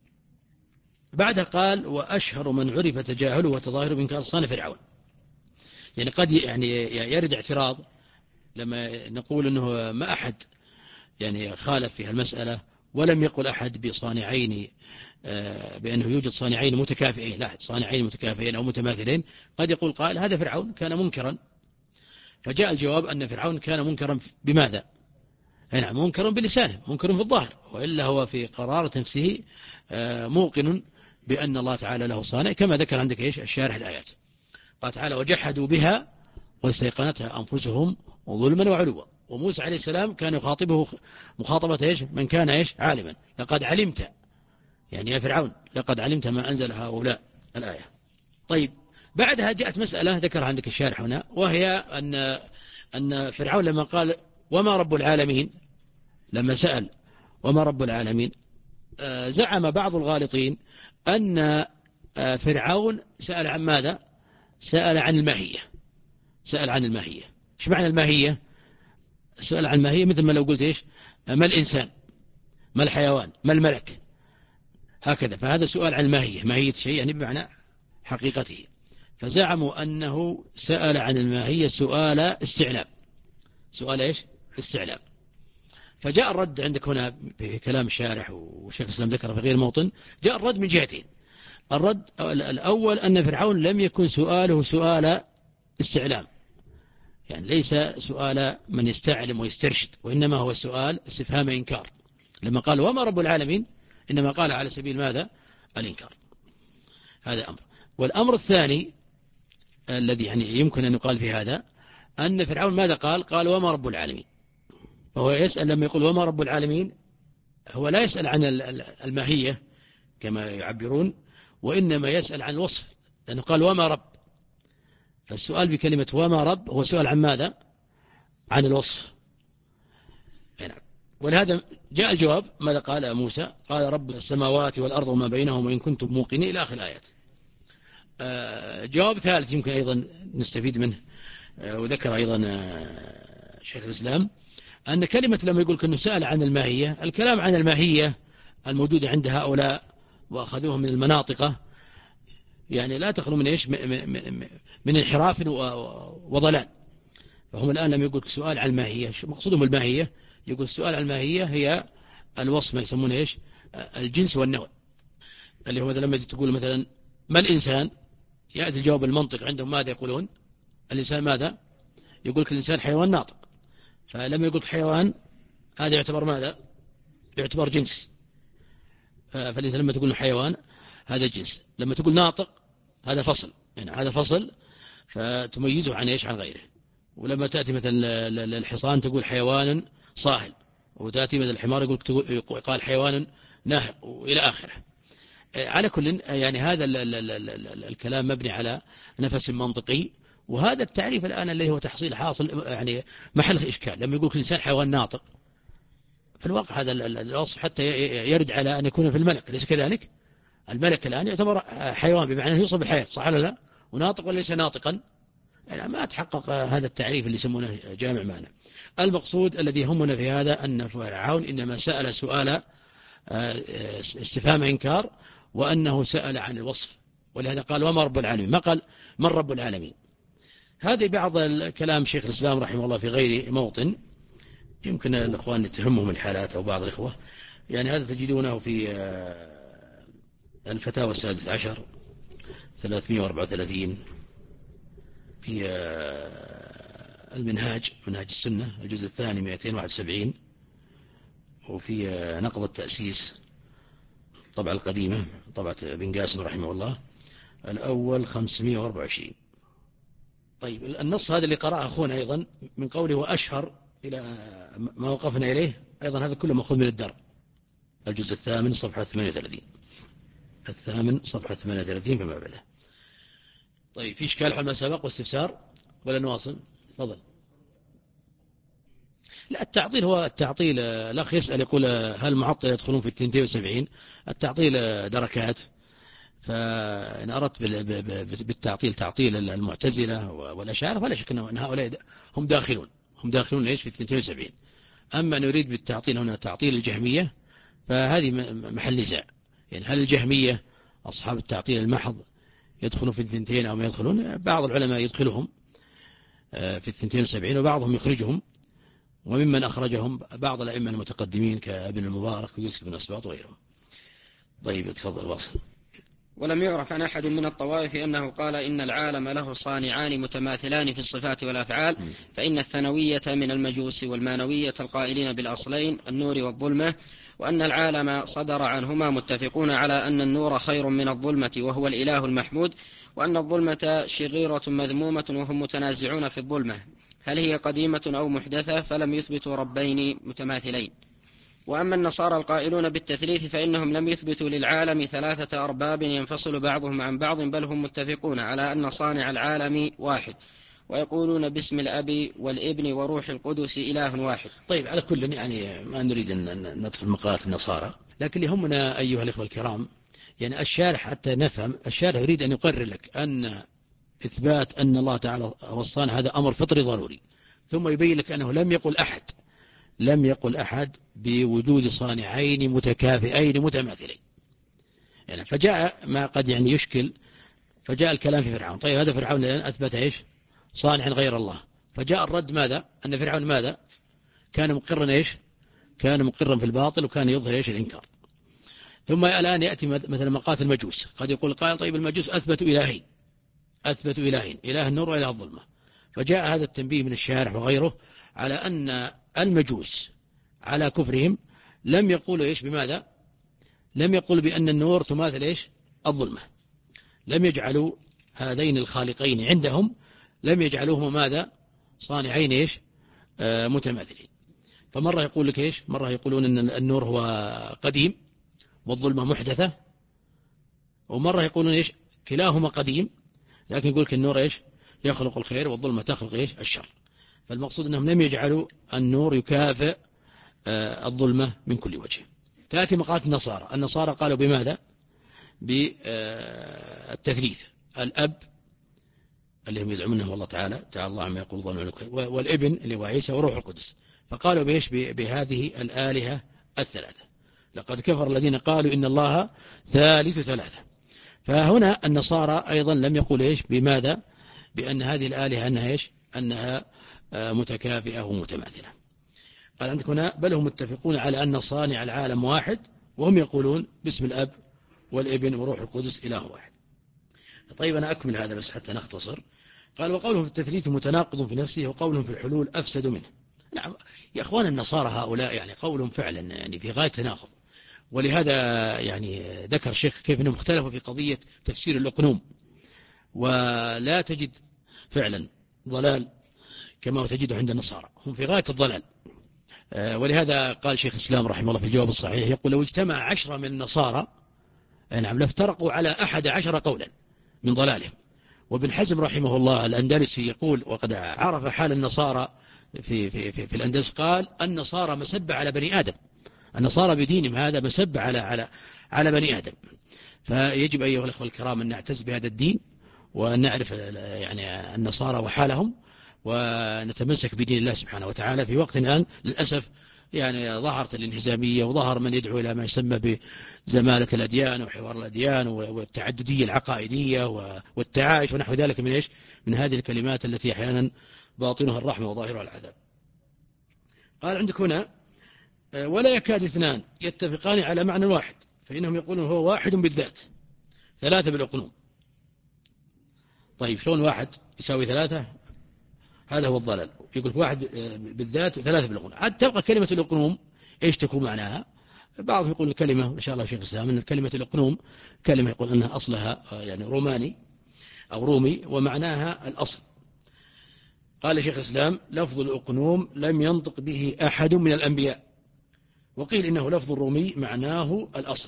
بعدها قال: وأشهر من عرف تجاهله وتظاهره بإنكار الصانع فرعون. يعني قد يعني يرد اعتراض لما نقول أنه ما أحد يعني خالف في المسألة، ولم يقل أحد بصانعين بأنه يوجد صانعين متكافئين، لا، صانعين متكافئين أو متماثلين. قد يقول قائل: هذا فرعون كان منكرا. فجاء الجواب أن فرعون كان منكرا بماذا؟ نعم، منكر بلسانه، منكر في الظاهر، وإلا هو في قرارة نفسه موقن بأن الله تعالى له صانع، كما ذكر عندك إيش؟ الشارح الآيات. قال تعالى: وجحدوا بها واستيقنتها أنفسهم ظلما وعلوا. وموسى عليه السلام كان يخاطبه مخاطبة إيش؟ من كان إيش؟ عالما. لقد علمت، يعني يا فرعون لقد علمت ما أنزل هؤلاء، الآية. طيب بعدها جاءت مسألة ذكرها عندك الشارح هنا، وهي أن أن فرعون لما قال: وما رب العالمين، لما سأل وما رب العالمين، زعم بعض الغالطين أن فرعون سأل عن ماذا؟ سأل عن الماهية. سأل عن الماهية. ايش معنى الماهية؟ سأل عن الماهية مثل ما لو قلت إيش؟ ما الإنسان، ما الحيوان، ما الملك، هكذا. فهذا سؤال عن الماهية، ماهية شيء يعني بمعنى حقيقته. فزعموا أنه سأل عن الماهية سؤال استعلام. سؤال إيش؟ استعلام. فجاء الرد عندك هنا في كلام الشارح وشيخ الإسلام ذكره في غير موطن، جاء الرد من جهتين. الرد الأول أن فرعون لم يكن سؤاله سؤال استعلام، يعني ليس سؤال من يستعلم ويسترشد، وإنما هو سؤال استفهام إنكار. لما قال وما رب العالمين إنما قال على سبيل ماذا؟ الإنكار. هذا أمر. والأمر الثاني الذي يعني يمكن أن يقال في هذا أن فرعون ماذا قال؟ قال وما رب العالمين. فهو يسأل لما يقول وما رب العالمين، هو لا يسأل عن الماهية كما يعبرون، وإنما يسأل عن الوصف، لأنه قال وما رب. فالسؤال بكلمة وما رب هو سؤال عن ماذا؟ عن الوصف. نعم. ولهذا جاء الجواب ماذا قال موسى؟ قال رب السماوات والأرض وما بينهما إن كنتم موقنين، إلى آخر الآيات. آه جواب ثالث يمكن أيضا نستفيد منه، آه وذكر أيضا آه شيخ الإسلام، أن كلمة لما يقول كأنه سأل عن الماهية، الكلام عن الماهية الموجودة عند هؤلاء وأخذوها من المناطقة، يعني لا تخلو من إيش؟ من انحراف وضلال. فهم الآن لم يقول سؤال عن الماهية، مقصودهم الماهية، يقول السؤال عن الماهية هي الوصف، ما يسمونه إيش؟ الجنس والنوع، اللي هو مثلا لما تقول مثلا ما الإنسان، يأتي الجواب المنطق عندهم ماذا يقولون؟ الإنسان ماذا؟ يقول لك الإنسان حيوان ناطق، فلما يقول حيوان هذا يعتبر ماذا؟ يعتبر جنس. فالإنسان لما تقول حيوان هذا جنس، لما تقول ناطق هذا فصل، يعني هذا فصل فتميزه عن إيش؟ عن غيره. ولما تأتي مثلا الحصان تقول حيوان صاهل، وتأتي مثلا الحمار يقول قال حيوان ناهق وإلى آخره. على كل يعني هذا ال ال ال ال الكلام مبني على نفس منطقي، وهذا التعريف الآن اللي هو تحصيل حاصل يعني محل إشكال. لما يقول الإنسان حيوان ناطق، في الواقع هذا الوصف حتى يرد على أن يكون في الملك، ليس كذلك؟ الملك الآن يعتبر حيوان بمعنى أنه يوصف بالحياة، صح ولا لا؟ وناطق ولا ليس ناطقا؟ يعني ما تحقق هذا التعريف اللي يسمونه جامع معنى. المقصود الذي يهمنا في هذا أن فرعون إنما سأل سؤال استفهام إنكار، وأنه سأل عن الوصف، ولهذا قال وما رب العالمين، ما قال من رب العالمين. هذه بعض الكلام شيخ الإسلام رحمه الله في غير موطن، يمكن الإخوان تهمهم الحالات أو بعض الإخوة، يعني هذا تجدونه في الفتاوى السادس عشر ثلاثمائة وأربعة وثلاثين، في المنهاج منهاج السنة الجزء الثاني مئتين وواحد وسبعين، وفي نقض التأسيس طبعة القديمة طبعة بن قاسم رحمه الله الأول خمسمائة وأربعة وعشرين. طيب النص هذا اللي قرأه أخونا أيضا من قوله وأشهر إلى ما وقفنا إليه، أيضا هذا كله مأخوذ من الدر الجزء الثامن صفحة ثمانية وثلاثين، الثامن صفحة ثمانية وثلاثين فما بعده. طيب في إشكال حول ما سبق واستفسار ولا نواصل؟ تفضل. لا التعطيل هو التعطيل، الأخ يسأل يقول هل معطل يدخلون في الثنتين وسبعين؟ التعطيل دركات، فإن أردت بالتعطيل تعطيل المعتزلة والأشاعرة فلا شك أن هؤلاء هم داخلون هم داخلون ليش في الثنتين وسبعين. أما نريد بالتعطيل هنا تعطيل الجهمية فهذه محل نزاع، يعني هل الجهمية أصحاب التعطيل المحض يدخلون في الثنتين أو ما يدخلون؟ بعض العلماء يدخلهم في الثنتين وسبعين وبعضهم يخرجهم، وممن أخرجهم بعض الأئمة المتقدمين كابن المبارك ويوسف بن أسباط وغيرهم. طيب تفضل واصل. ولم يعرف عن أحد من الطوائف أنه قال إن العالم له صانعان متماثلان في الصفات والأفعال، فإن الثانوية من المجوس والمانوية القائلين بالأصلين النور والظلمة، وأن العالم صدر عنهما متفقون على أن النور خير من الظلمة وهو الإله المحمود، وأن الظلمة شريرة مذمومة وهم متنازعون في الظلمة هل هي قديمة أو محدثة، فلم يثبتوا ربين متماثلين. وأما النصارى القائلون بالتثليث فإنهم لم يثبتوا للعالم ثلاثة أرباب ينفصل بعضهم عن بعض، بل هم متفقون على أن صانع العالم واحد، ويقولون باسم الأب والابن وروح القدس إله واحد. طيب على كل يعني ما نريد أن ندخل مقالات النصارى، لكن يهمنا أيها الإخوة الكرام يعني الشارح حتى نفهم. الشارح يريد أن يقرر لك أن إثبات أن الله تعالى هو الصانع هذا أمر فطري ضروري، ثم يبين لك أنه لم يقل أحد لم يقل أحد بوجود صانعين متكافئين متماثلين. يعني فجاء ما قد يعني يشكل، فجاء الكلام في فرعون. طيب هذا فرعون الآن أثبت إيش؟ صانع غير الله. فجاء الرد ماذا؟ أن فرعون ماذا؟ كان مقرا إيش؟ كان مقرا في الباطل وكان يظهر إيش؟ الإنكار. ثم الآن يأتي مثلا مقات المجوس، قد يقول قائل طيب المجوس أثبتوا إلهين أثبتوا إلهين إله النور وإله الظلمة. فجاء هذا التنبيه من الشارح وغيره على أن المجوس على كفرهم لم يقولوا إيش بماذا؟ لم يقولوا بأن النور تماثل إيش؟ الظلمة. لم يجعلوا هذين الخالقين عندهم لم يجعلوهما ماذا؟ صانعين إيش؟ آه متماثلين. فمرة يقول لك إيش؟ مرة يقولون أن النور هو قديم والظلمة محدثة، ومرة يقولون إيش؟ كلاهما قديم لكن يقول لك النور إيش؟ يخلق الخير والظلمة تخلق إيش؟ الشر. فالمقصود أنهم لم يجعلوا النور يكافئ الظلمة من كل وجه. تأتي مقالة النصارى. النصارى قالوا بماذا؟ بالتثليث، الأب اللي هم يزعمونه الله تعالى تعالى الله عما يقول ظن، والابن اللي هو عيسى وروح القدس. فقالوا بإيش؟ بهذه الآلهة الثلاثة. لقد كفر الذين قالوا إن الله ثالث ثلاثة. فهنا النصارى أيضا لم يقول إيش؟ بماذا؟ بأن هذه الآلهة أنها إيش؟ أنها متكافئة ومتماثلة. قال عندك هنا بل هم متفقون على أن صانع العالم واحد، وهم يقولون باسم الأب والابن وروح القدس إله واحد. طيب أنا أكمل هذا بس حتى نختصر. قال وقولهم في التثليث متناقض في نفسه وقولهم في الحلول أفسد منه. نعم يا أخوان النصارى هؤلاء يعني قولهم فعلا يعني في غاية تناقض، ولهذا يعني ذكر الشيخ كيف أنهم اختلفوا في قضية تفسير الأقنوم، ولا تجد فعلا ضلال كما هو تجده عند النصارى، هم في غاية الضلال. ولهذا قال شيخ الإسلام رحمه الله في الجواب الصحيح يقول لو اجتمع عشرة من النصارى نعم لافترقوا على أحد عشر قولا من ضلالهم. وابن حزم رحمه الله الأندلسي يقول وقد عرف حال النصارى في, في, في, في الأندلس، قال النصارى مسبة على بني آدم، النصارى بدينهم هذا مسبة على, على, على بني آدم. فيجب أيها الأخوة الكرام أن نعتز بهذا الدين وأن نعرف يعني النصارى وحالهم ونتمسك بدين الله سبحانه وتعالى. في وقت الآن للأسف يعني ظهرت الانهزامية وظهر من يدعو إلى ما يسمى بزمالة الأديان وحوار الأديان والتعددية العقائدية والتعايش ونحو ذلك من إيش من هذه الكلمات التي أحيانا باطنها الرحمة وظاهرها العذاب. قال عندك هنا ولا يكاد اثنان يتفقان على معنى واحد، فإنهم يقولون هو واحد بالذات ثلاثة بالأقنوم. طيب شلون واحد يساوي ثلاثة؟ هذا هو الضلال. يقول واحد بالذات وثلاثة بالأقنوم. عاد تبقى كلمة الأقنوم إيش تكون معناها؟ بعضهم يقول الكلمة إن شاء الله شيخ الإسلام أن كلمة الأقنوم كلمة يقول أنها أصلها يعني روماني أو رومي ومعناها الأصل. قال شيخ الإسلام لفظ الأقنوم لم ينطق به أحد من الأنبياء، وقيل إنه لفظ الرومي معناه الأصل.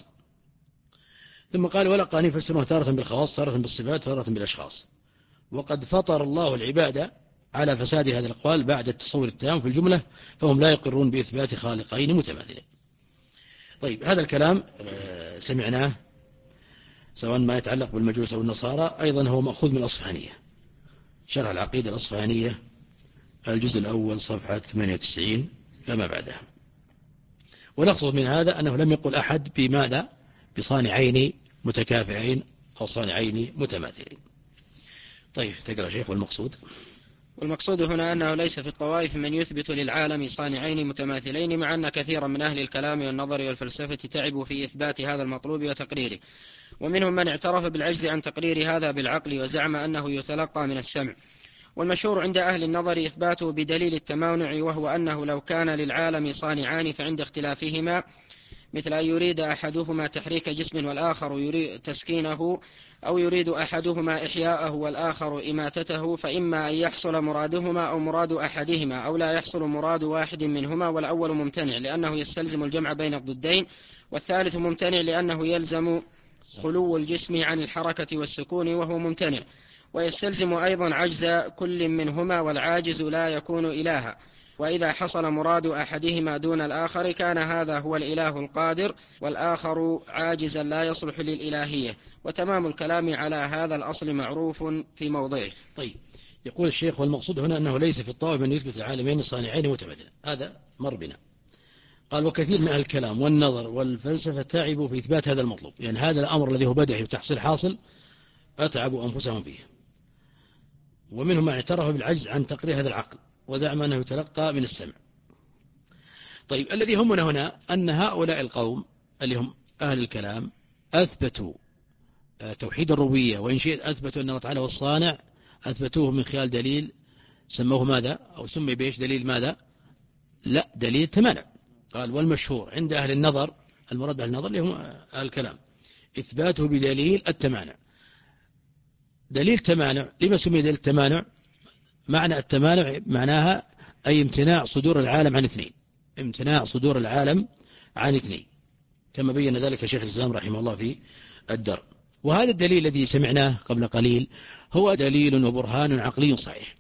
ثم قال ولقاني يفسرونه تارة بالخواص تارة بالصفات تارة بالأشخاص، وقد فطر الله العبادة على فساد هذه الأقوال بعد التصور التام في الجملة، فهم لا يقرون بإثبات خالقين متماثلين. طيب هذا الكلام سمعناه سواء ما يتعلق بالمجوس أو النصارى أيضا هو مأخوذ من الأصفهانية، شرح العقيدة الأصفهانية الجزء الأول صفحة ثمانية وتسعين فما بعدها. ونقصد من هذا أنه لم يقل أحد بماذا بصانعين متكافئين أو صانعين متماثلين. طيب تقرأ شيخ. والمقصود والمقصود هنا أنه ليس في الطوائف من يثبت للعالم صانعين متماثلين، مع أن كثيرا من أهل الكلام والنظر والفلسفة تعبوا في إثبات هذا المطلوب وتقريره، ومنهم من اعترف بالعجز عن تقرير هذا بالعقل وزعم أنه يتلقى من السمع. والمشهور عند أهل النظر إثباته بدليل التمانع، وهو أنه لو كان للعالم صانعان فعند اختلافهما مثل أن يريد أحدهما تحريك جسم والآخر يريد تسكينه، أو يريد أحدهما إحياءه والآخر إماتته، فإما أن يحصل مرادهما أو مراد أحدهما أو لا يحصل مراد واحد منهما، والأول ممتنع لأنه يستلزم الجمع بين الضدين، والثالث ممتنع لأنه يلزم خلو الجسم عن الحركة والسكون وهو ممتنع، ويستلزم أيضا عجز كل منهما، والعاجز لا يكون إلها. وإذا حصل مراد أحدهما دون الآخر كان هذا هو الإله القادر والآخر عاجزا لا يصلح للإلهية. وتمام الكلام على هذا الأصل معروف في موضعه. طيب يقول الشيخ والمقصود هنا أنه ليس في الطوائف من يثبت العالمين صانعين متماثلين، هذا مر بنا. قال وكثير من أهل الكلام والنظر والفلسفة تعبوا في إثبات هذا المطلوب، يعني هذا الأمر الذي هو بدهي وتحصيل حاصل أتعبوا أنفسهم فيه، ومنهم من اعترف بالعجز عن تقرير هذا العقل وزعم أنه يتلقى من السمع. طيب الذي يهمنا هنا أن هؤلاء القوم اللي هم أهل الكلام أثبتوا توحيد الربوبية، وإن شئت أثبتوا أن الله تعالى هو الصانع، أثبتوه من خلال دليل سموه ماذا أو سمي بإيش؟ دليل ماذا؟ لا، دليل التمانع. قال والمشهور عند أهل النظر، المراد بأهل النظر اللي هم أهل الكلام، إثباته بدليل التمانع. دليل التمانع لما سمي دليل التمانع؟ معنى التمانع معناها أي امتناع صدور العالم عن اثنين، امتناع صدور العالم عن اثنين، كما بين ذلك شيخ الإسلام رحمه الله في الدر. وهذا الدليل الذي سمعناه قبل قليل هو دليل وبرهان عقلي صحيح،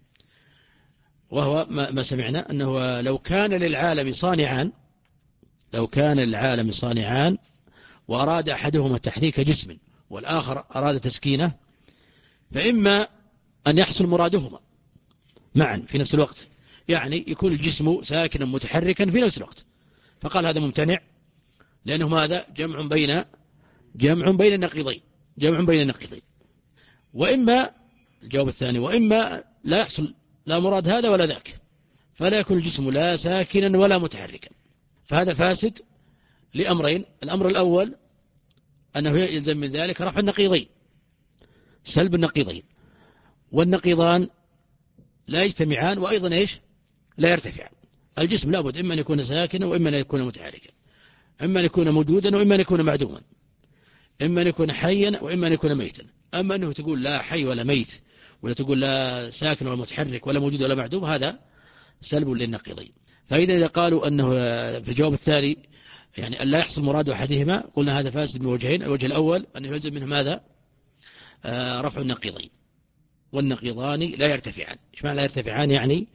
وهو ما سمعنا أنه لو كان للعالم صانعان، لو كان للعالم صانعان وأراد أحدهما تحريك جسم والآخر أراد تسكينه، فإما أن يحصل مرادهما معا في نفس الوقت، يعني يكون الجسم ساكنا متحركا في نفس الوقت، فقال هذا ممتنع لأنه ماذا؟ جمع بين جمع بين النقيضين، جمع بين النقيضين. وإما الجواب الثاني، وإما لا يحصل لا مراد هذا ولا ذاك، فلا يكون الجسم لا ساكنا ولا متحركا، فهذا فاسد لأمرين. الأمر الأول أنه يلزم من ذلك رفع النقيضين، سلب النقيضين، والنقيضان لا يجتمعان وأيضا إيش لا يرتفعان. الجسم لابد إما أن يكون ساكنا وإما أن يكون متحركا، إما أن يكون موجودا وإما أن يكون معدوما، إما أن يكون حيا وإما أن يكون ميتا. أما أنه تقول لا حي ولا ميت، ولا تقول لا ساكن ولا متحرك ولا موجود ولا معدوم، هذا سلب للنقيضين. فإذا إذا قالوا أنه في الجواب الثاني يعني أن لا يحصل مراد أحدهما، قلنا هذا فاسد من وجهين. الوجه الأول أنه يلزم منه ماذا؟ آه رفع النقيضين، والنقيضان لا يرتفعان. إيش معنى لا يرتفعان؟ يعني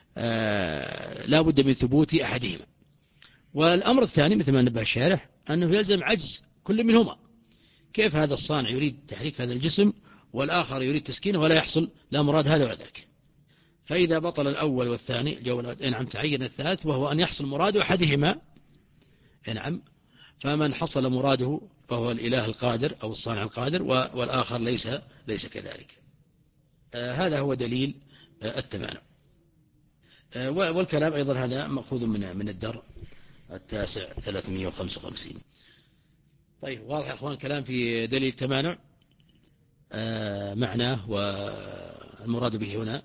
آه لا بد من ثبوت أحدهما. والأمر الثاني مثل ما نبه الشارح أنه يلزم عجز كل منهما. كيف هذا الصانع يريد تحريك هذا الجسم والآخر يريد تسكينه ولا يحصل لا مراد هذا ولا ذاك؟ فإذا بطل الأول والثاني الجواب نعم تعين الثالث، وهو أن يحصل مراد أحدهما. نعم، فمن حصل مراده فهو الإله القادر أو الصانع القادر، والآخر ليس ليس كذلك. آه هذا هو دليل آه التمانع. آه والكلام أيضا هذا مأخوذ من من الدر التاسع ثلاثمئة وخمسة وخمسين. طيب واضح يا أخوان الكلام في دليل التمانع آه معناه والمراد به هنا.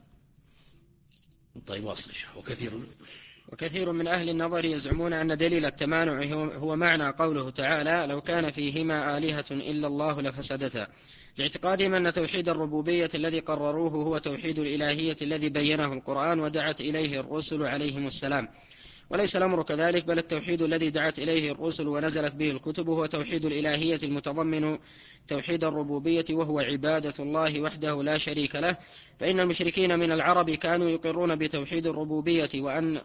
طيب واصل. وكثير وكثير من أهل النظر يزعمون أن دليل التمانع هو معنى قوله تعالى لو كان فيهما آلهة إلا الله لفسدتا، لاعتقادهم أن توحيد الربوبية الذي قرروه هو توحيد الإلهية الذي بينه القرآن ودعت إليه الرسل عليهم السلام. وليس الأمر كذلك، بل التوحيد الذي دعت إليه الرسل ونزلت به الكتب هو توحيد الإلهية المتضمن توحيد الربوبية، وهو عبادة الله وحده لا شريك له. فإن المشركين من العرب كانوا يقرون بتوحيد الربوبية وأن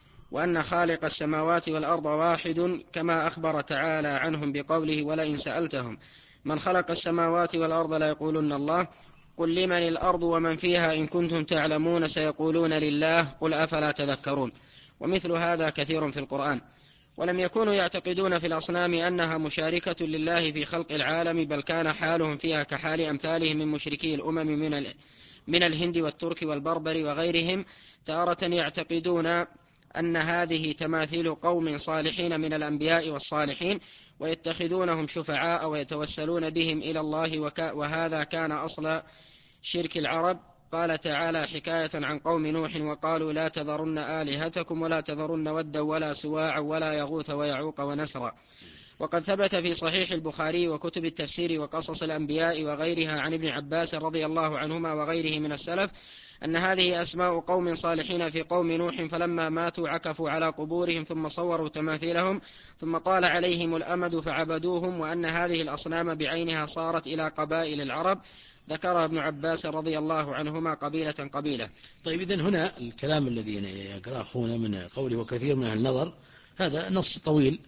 وأن خالق السماوات والأرض واحد، كما أخبر تعالى عنهم بقوله ولئن سألتهم من خلق السماوات والأرض ليقولن الله قل لمن الأرض ومن فيها إن كنتم تعلمون سيقولون لله قل أفلا تذكرون. ومثل هذا كثير في القرآن. ولم يكونوا يعتقدون في الأصنام أنها مشاركة لله في خلق العالم، بل كان حالهم فيها كحال أمثالهم من مشركي الأمم من, من الهند والترك والبربر وغيرهم، تارة يعتقدون أن هذه تماثيل قوم صالحين من الأنبياء والصالحين ويتخذونهم شفعاء ويتوسلون بهم إلى الله، وهذا كان أصل شرك العرب. قال تعالى حكاية عن قوم نوح وقالوا لا تذرن آلهتكم ولا تذرن ودا ولا سواعا ولا يغوث ويعوق ونسرا. وقد ثبت في صحيح البخاري وكتب التفسير وقصص الأنبياء وغيرها عن ابن عباس رضي الله عنهما وغيره من السلف أن هذه أسماء قوم صالحين في قوم نوح، فلما ماتوا عكفوا على قبورهم ثم صوروا تماثيلهم ثم طال عليهم الأمد فعبدوهم، وأن هذه الأصنام بعينها صارت إلى قبائل العرب. ذكر ابن عباس رضي الله عنهما قبيلة قبيلة. طيب إذن هنا الكلام الذي يقرأ أخونا من قوله وكثير من أهل النظر، هذا نص طويل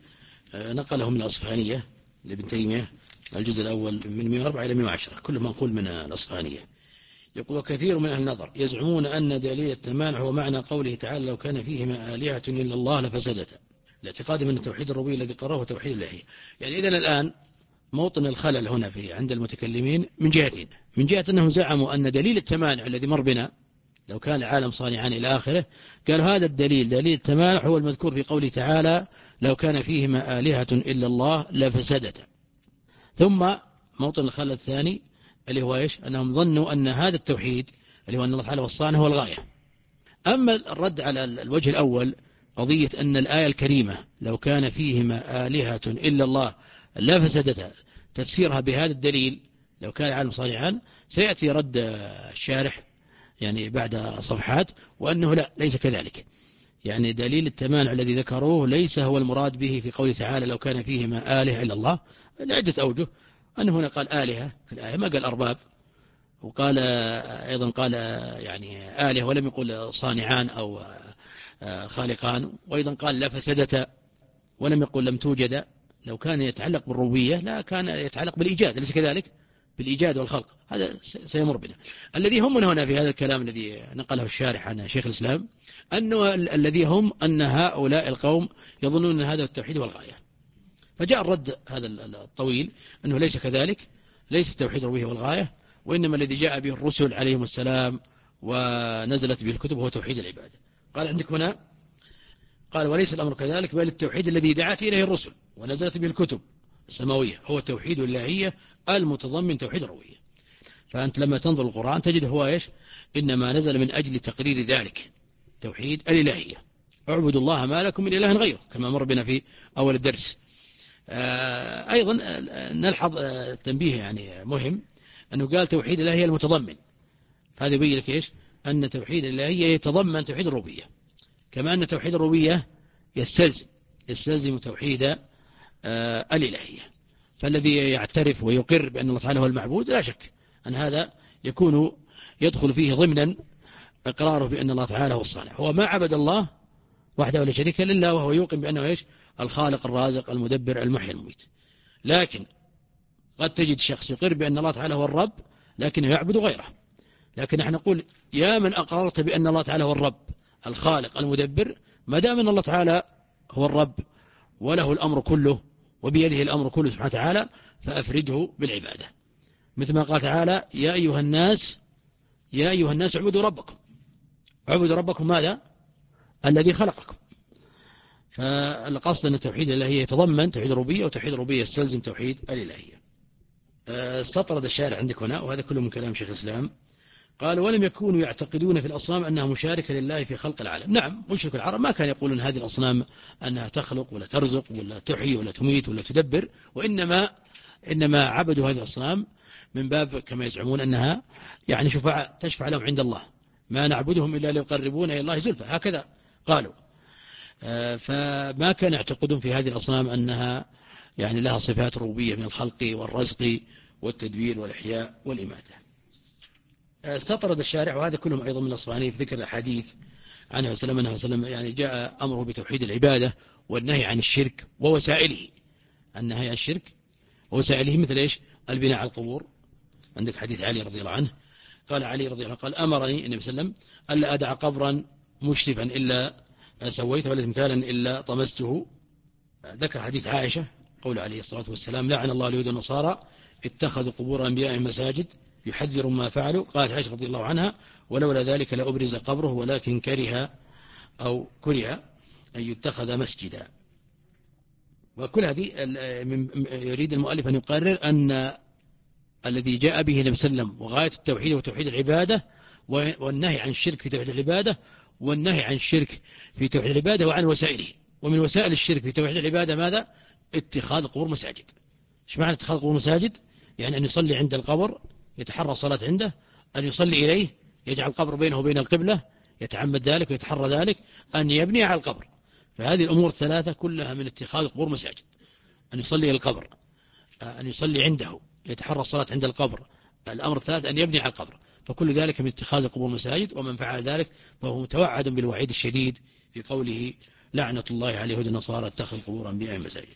نقله من الأصفهانية لابن تيمية الجزء الأول من مئة وأربعة إلى مئة وعشرة، كله منقول من الأصفهانية. يقول وكثير من أهل النظر يزعمون أن دليل التمانع هو معنى قوله تعالى لو كان فيهما آلهة إلا الله لفسدتا، لاعتقادهم أن توحيد الربوبية الذي قرره توحيد الإلهية. يعني إذن الآن موطن الخلل هنا في عند المتكلمين من جهتين. من جهة أنهم زعموا أن دليل التمانع الذي مر بنا لو كان العالم صانعا إلى آخره، قالوا هذا الدليل دليل التمانع هو المذكور في قوله تعالى لو كان فيهما آلهة إلا الله لفسدتا. ثم موطن الخلل الثاني اللي هو إيش؟ أنهم ظنوا أن هذا التوحيد اللي هو أن الله تعالى والصانع هو الغاية. أما الرد على الوجه الأول قضية أن الآية الكريمة لو كان فيهما آلهة إلا الله لا فسدتها، تفسيرها بهذا الدليل لو كان العالم صالحا، سيأتي رد الشارح يعني بعد صفحات وأنه لا ليس كذلك. يعني دليل التمانع الذي ذكروه ليس هو المراد به في قوله تعالى لو كان فيهما آلهة إلا الله، لعدة أوجه. أنه هنا قال آلهة في الآية ما قال أرباب، وقال أيضا قال يعني آلهة ولم يقل صانعان أو خالقان، وأيضا قال لا فسدتا ولم يقل لم توجد. لو كان يتعلق بالربوبية لا كان يتعلق بالإيجاد، ليس كذلك؟ بالإيجاد والخلق، هذا سيمر بنا. الذي هم من هنا في هذا الكلام الذي نقله الشارح عن شيخ الإسلام أنه الذي هم أن هؤلاء القوم يظنون أن هذا التوحيد هو الغاية. فجاء الرد هذا الطويل أنه ليس كذلك، ليس التوحيد الربوبية والغاية، وإنما الذي جاء به الرسل عليهم السلام ونزلت به الكتب هو توحيد العبادة. قال عندك هنا قال وليس الأمر كذلك، بل التوحيد الذي دعت إليه الرسل ونزلت به الكتب السماوية هو توحيد الإلهية المتضمن توحيد الربوبية. فأنت لما تنظر القرآن تجد هو إيش؟ إنما نزل من أجل تقرير ذلك، توحيد الإلهية. اعبدوا الله ما لكم من إله غيره، كما مر بنا في أول الدرس. أيضا نلحظ تنبيه يعني مهم، أنه قال توحيد الإلهية المتضمن، هذا يبين لك إيش؟ أن توحيد الإلهية يتضمن توحيد الربوبية، كما أن توحيد الربوبية يستلزم يستلزم توحيد الإلهية. فالذي يعترف ويقر بأن الله تعالى هو المعبود لا شك أن هذا يكون يدخل فيه ضمنا إقراره بأن الله تعالى هو الصانع. هو ما عبد الله وحده ولا شريك له إلا وهو يوقن بأنه إيش؟ الخالق الرازق المدبر المحيي المميت. لكن قد تجد شخص يقر بأن الله تعالى هو الرب لكنه يعبد غيره. لكن نحن نقول يا من أقررت بأن الله تعالى هو الرب الخالق المدبر، ما دام أن الله تعالى هو الرب وله الأمر كله وبيده الأمر كله سبحانه وتعالى، فأفرده بالعبادة. مثل ما قال تعالى يا أيها الناس يا أيها الناس اعبدوا ربكم. اعبدوا ربكم ماذا؟ الذي خلقكم. فالقصد أن التوحيد الإلهية يتضمن توحيد الربوبية، وتوحيد الربوبية يستلزم توحيد الإلهية. استطرد الشارع عندك هنا، وهذا كله من كلام شيخ الإسلام. قال ولم يكونوا يعتقدون في الأصنام أنها مشاركة لله في خلق العالم. نعم، مشرك العرب ما كان يقولون هذه الأصنام أنها تخلق ولا ترزق ولا تحيي ولا تميت ولا تدبر، وإنما إنما عبدوا هذه الأصنام من باب كما يزعمون أنها يعني شفاعة تشفع لهم عند الله، ما نعبدهم إلا ليقربون إلى الله زلفى، هكذا قالوا. فما كان يعتقدون في هذه الأصنام أنها يعني لها صفات ربوبية من الخلق والرزق والتدبير والإحياء والإماتة. استطرد الشارع، وهذا كلهم أيضا من الأصفهاني، في ذكر الحديث عنه وسلم أنه وسلم يعني جاء أمره بتوحيد العبادة والنهي عن الشرك ووسائله. النهي عن الشرك ووسائله مثل إيش؟ البناء على القبور. عندك حديث علي رضي الله عنه، قال علي رضي الله عنه قال أمرني النبي صلى الله عليه وسلم ألا أدع قبرا مشرفا إلا سويته ولا تمثالا إلا طمسته. ذكر حديث عائشة قول عليه الصلاة والسلام لعن الله اليهود والنصارى اتخذوا قبور أنبيائهم مساجد يحذر ما فعلوا. قالت عائشة رضي الله عنها ولولا ذلك لأبرز قبره ولكن كره أو كره أن يتخذ مسجدا. وكل هذه يريد المؤلف أن يقرر أن الذي جاء به النبي صلى الله عليه وسلم وغاية التوحيد وتوحيد العبادة، والنهي عن الشرك في توحيد العبادة، والنهي عن الشرك في توحيد العبادة وعن وسائله. ومن وسائل الشرك في توحيد العبادة ماذا؟ اتخاذ القبور مساجد. ايش معنى اتخاذ القبور مساجد؟ يعني أن يصلي عند القبر، يتحرى الصلاة عنده، أن يصلي إليه، يجعل القبر بينه وبين القبلة، يتعمد ذلك ويتحرى ذلك، أن يبني على القبر. فهذه الأمور الثلاثة كلها من اتخاذ القبور مساجد. أن يصلي إلى القبر، أن يصلي عنده، يتحرى الصلاة عند القبر. الأمر الثالث أن يبني على القبر. فكل ذلك من اتخاذ القبور مساجد، ومن فعل ذلك فهو متوعد بالوعيد الشديد في قوله لعنة الله على اليهود والنصارى اتخذوا قبور أنبيائهم مساجد.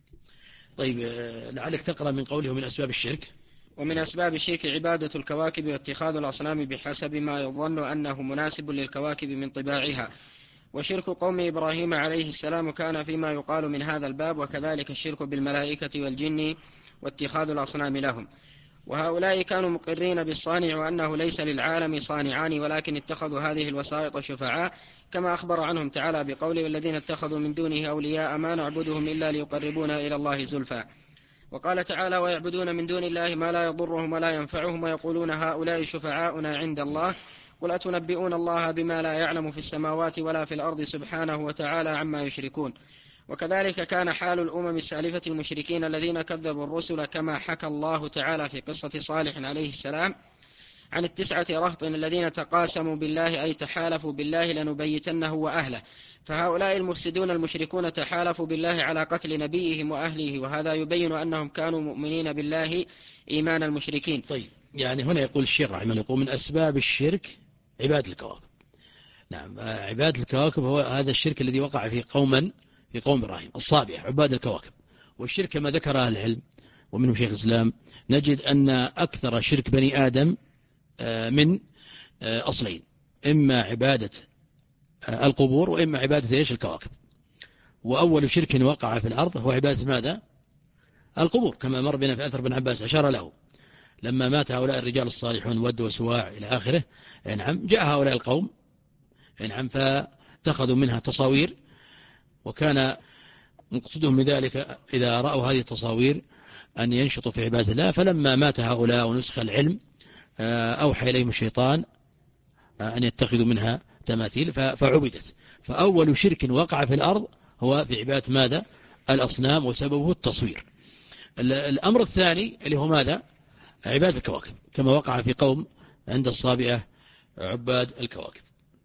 طيب لعلك تقرأ من قوله من أسباب الشرك. ومن أسباب الشرك عبادة الكواكب واتخاذ الأصنام بحسب ما يظن أنه مناسب للكواكب من طباعها. وشرك قوم إبراهيم عليه السلام كان فيما يقال من هذا الباب، وكذلك الشرك بالملائكة والجن واتخاذ الأصنام لهم. وهؤلاء كانوا مقرين بالصانع وأنه ليس للعالم صانعان، ولكن اتخذوا هذه الوسائط شفعاء، كما أخبر عنهم تعالى بقوله والذين اتخذوا من دونه أولياء ما نعبدهم إلا ليقربونا إلى الله زلفى. وقال تعالى ويعبدون من دون الله ما لا يضرهم ولا ينفعهم ويقولون هؤلاء شفعاؤنا عند الله قل أتنبئون الله بما لا يعلم في السماوات ولا في الأرض سبحانه وتعالى عما يشركون. وكذلك كان حال الأمم السالفة المشركين الذين كذبوا الرسل، كما حكى الله تعالى في قصة صالح عليه السلام عن التسعة رهط الذين تقاسموا بالله أي تحالفوا بالله لنبيتنه وأهله. فهؤلاء المفسدون المشركون تحالفوا بالله على قتل نبيهم وأهله، وهذا يبين أنهم كانوا مؤمنين بالله إيمان المشركين. طيب يعني هنا يقول الشيخ رحمه الله يقول من أسباب الشرك عبادة الكواكب. نعم، عبادة الكواكب هو هذا الشرك الذي وقع في قوما في قوم إبراهيم الصابئة عباد الكواكب. والشرك كما ذكر أهل العلم ومنهم شيخ الإسلام نجد أن أكثر شرك بني آدم من أصلين، إما عبادة القبور وإما عبادة إيش الكواكب. وأول شرك وقع في الأرض هو عبادة ماذا؟ القبور، كما مر بنا في أثر بن عباس أشار له لما مات هؤلاء الرجال الصالحون ود وسواع إلى آخره. نعم، جاء هؤلاء القوم نعم فاتخذوا منها تصاوير، وكان مقصودهم بذلك إذا رأوا هذه التصاوير أن ينشطوا في عبادة الله. فلما مات هؤلاء ونسخ العلم أوحى إليهم الشيطان أن يتخذوا منها تماثيل فعبدت. فأول شرك وقع في الأرض هو في عبادة ماذا؟ الأصنام، وسببه التصوير. الأمر الثاني اللي هو ماذا؟ عبادة الكواكب، كما وقع في قوم عند الصابئة عباد الكواكب.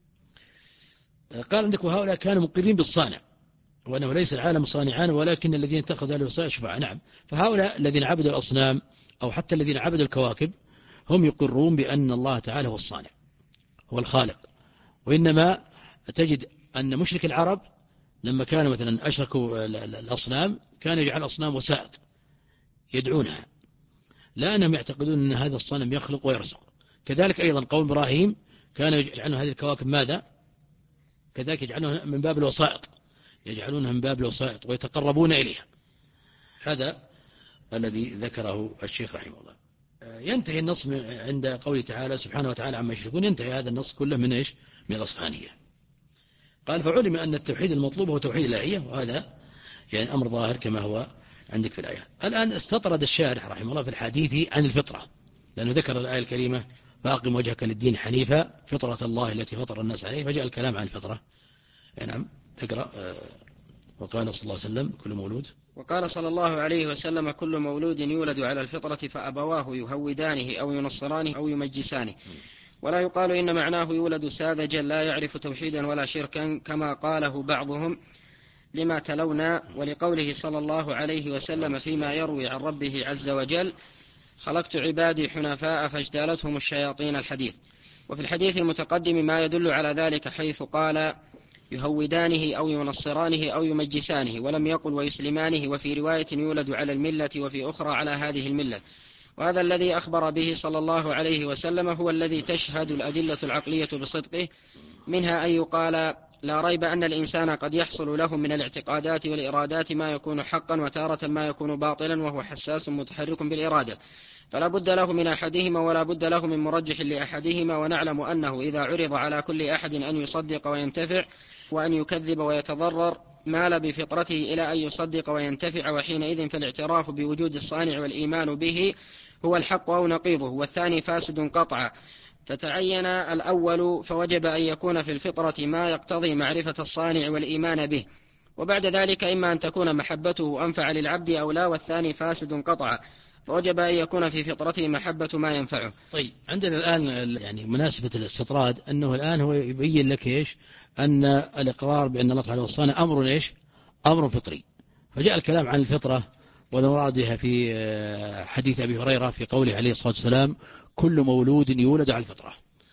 قال عندك وهؤلاء كانوا مقرين بالصانع، وأنه ليس العالم صانعان ولكن الذين اتخذوا الوسائل شفعاء. نعم، فهؤلاء الذين عبدوا الأصنام أو حتى الذين عبدوا الكواكب هم يقرون بأن الله تعالى هو الصانع، هو الخالق. وإنما تجد أن مشرك العرب لما كانوا مثلا أشركوا الأصنام كانوا يجعل أصنام وسائط يدعونها، لا أنهم يعتقدون أن هذا الصنم يخلق ويرزق. كذلك أيضا قوم إبراهيم كانوا يجعلون هذه الكواكب ماذا؟ كذلك يجعلونها من باب الوسائط، يجعلونها من باب الوسائط ويتقربون إليها. هذا الذي ذكره الشيخ رحمه الله. ينتهي النص عند قوله تعالى سبحانه وتعالى عما يشركون، ينتهي هذا النص كله من إيش؟ من الأصفهانية. قال فعلم أن التوحيد المطلوب هو توحيد الإلهية، وهذا يعني أمر ظاهر كما هو عندك في الآية. الآن استطرد الشارح رحمه الله في الحديث عن الفطرة، لأنه ذكر الآية الكريمة فأقم وجهك للدين حنيفا فطرة الله التي فطر الناس عليه، فجاء الكلام عن الفطرة. نعم تقرأ. وقال صلى الله عليه وسلم كل مولود وقال صلى الله عليه وسلم كل مولود يولد على الفطرة فأبواه يهودانه أو ينصرانه أو يمجسانه، ولا يقال إن معناه يولد ساذجا لا يعرف توحيدا ولا شركا كما قاله بعضهم لما تلونا، ولقوله صلى الله عليه وسلم فيما يروي عن ربه عز وجل خلقت عبادي حنفاء فاجتالتهم الشياطين الحديث. وفي الحديث المتقدم ما يدل على ذلك حيث قال يهودانه أو ينصرانه أو يمجسانه، ولم يقل ويسلمانه، وفي رواية يولد على الملة وفي أخرى على هذه الملة. وهذا الذي أخبر به صلى الله عليه وسلم هو الذي تشهد الأدلة العقلية بصدقه، منها أن يقال لا ريب أن الإنسان قد يحصل له من الاعتقادات والإرادات ما يكون حقا وتارة ما يكون باطلا، وهو حساس متحرك بالإرادة، فلا بد له من أحدهما ولا بد له من مرجح لأحدهما. ونعلم أنه إذا عرض على كل أحد أن يصدق وينتفع وأن يكذب ويتضرر مال بفطرته إلى أن يصدق وينتفع، وحينئذ فالاعتراف بوجود الصانع والإيمان به هو الحق أو نقيضه، والثاني فاسد قطعا. فتعين الأول فوجب أن يكون في الفطرة ما يقتضي معرفة الصانع والإيمان به، وبعد ذلك إما أن تكون محبته أنفع للعبد أو لا، والثاني فاسد قطعا فوجب أن يكون في فطرته محبة ما ينفعه. طيب عندنا الآن يعني مناسبة الاستطراد أنه الآن هو يبين لك إيش؟ أن الإقرار بأن الله تعالى وصانا أمر إيش؟ أمر فطري. فجاء الكلام عن الفطرة والمراد بها في حديث أبي هريرة في قوله عليه الصلاة والسلام كل مولود يولد على الفطرة.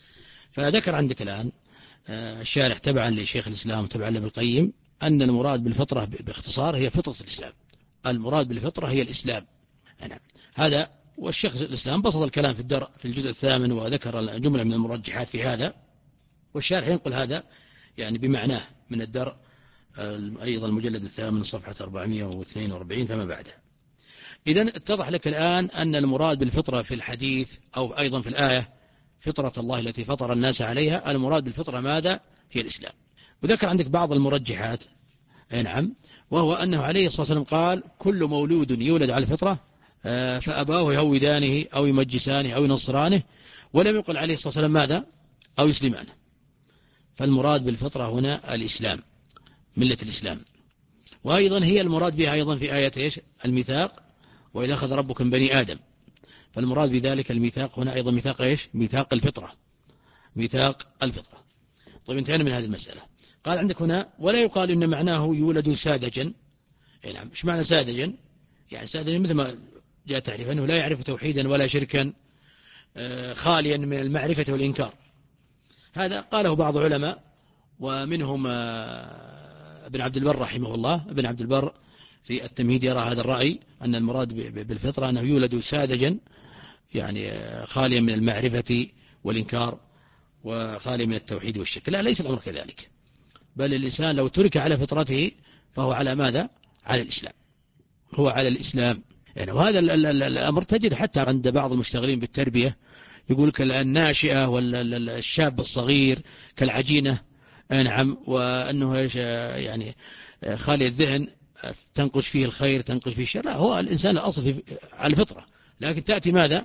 فذكر عندك الآن الشارح تبعا لشيخ الإسلام تبعا لابن القيم أن المراد بالفطرة باختصار هي فطرة الإسلام. المراد بالفطرة هي الإسلام. نعم هذا. والشيخ الإسلام بسط الكلام في الدرء في الجزء الثامن وذكر جملة من المرجحات في هذا، والشارح ينقل هذا يعني بمعناه من الدرء أيضا المجلد الثامن صفحة أربعمائة واثنين وأربعين فما بعده. إذن اتضح لك الآن أن المراد بالفطرة في الحديث أو أيضا في الآية فطرة الله التي فطر الناس عليها، المراد بالفطرة ماذا؟ هي الإسلام. وذكر عندك بعض المرجحات نعم، وهو أنه عليه الصلاة والسلام قال كل مولود يولد على الفطرة فأباه يهودانه أو يمجسانه أو ينصرانه، ولم يقل عليه الصلاة والسلام ماذا؟ أو يسلمانه. فالمراد بالفطرة هنا الإسلام، ملة الإسلام. وأيضا هي المراد بها أيضا في آية إيش؟ الميثاق وإذا أخذ ربك من بني آدم، فالمراد بذلك الميثاق هنا أيضا ميثاق إيش؟ ميثاق الفطرة، ميثاق الفطرة. طيب انتهينا من هذه المسألة. قال عندك هنا ولا يقال إن معناه يولد ساذجا. نعم إيش معنى ساذجا؟ يعني ساذجا مثل ما جاء تعريف أنه لا يعرف توحيدا ولا شركا خاليا من المعرفة والإنكار. هذا قاله بعض العلماء ومنهم ابن عبد البر رحمه الله. ابن عبد البر في التمهيد يرى هذا الرأي أن المراد بالفطرة أنه يولد ساذجا يعني خاليا من المعرفة والإنكار وخاليا من التوحيد والشرك. لا ليس الأمر كذلك، بل الإنسان لو ترك على فطرته فهو على ماذا؟ على الإسلام، هو على الإسلام يعني. وهذا الأمر تجد حتى عند بعض المشتغلين بالتربية يقول لك الناشئة والشاب الصغير كالعجينة نعم، وأنه يعني خالي الذهن تنقش فيه الخير تنقش فيه الشر. لا، هو الإنسان الأصل على الفطرة، لكن تأتي ماذا؟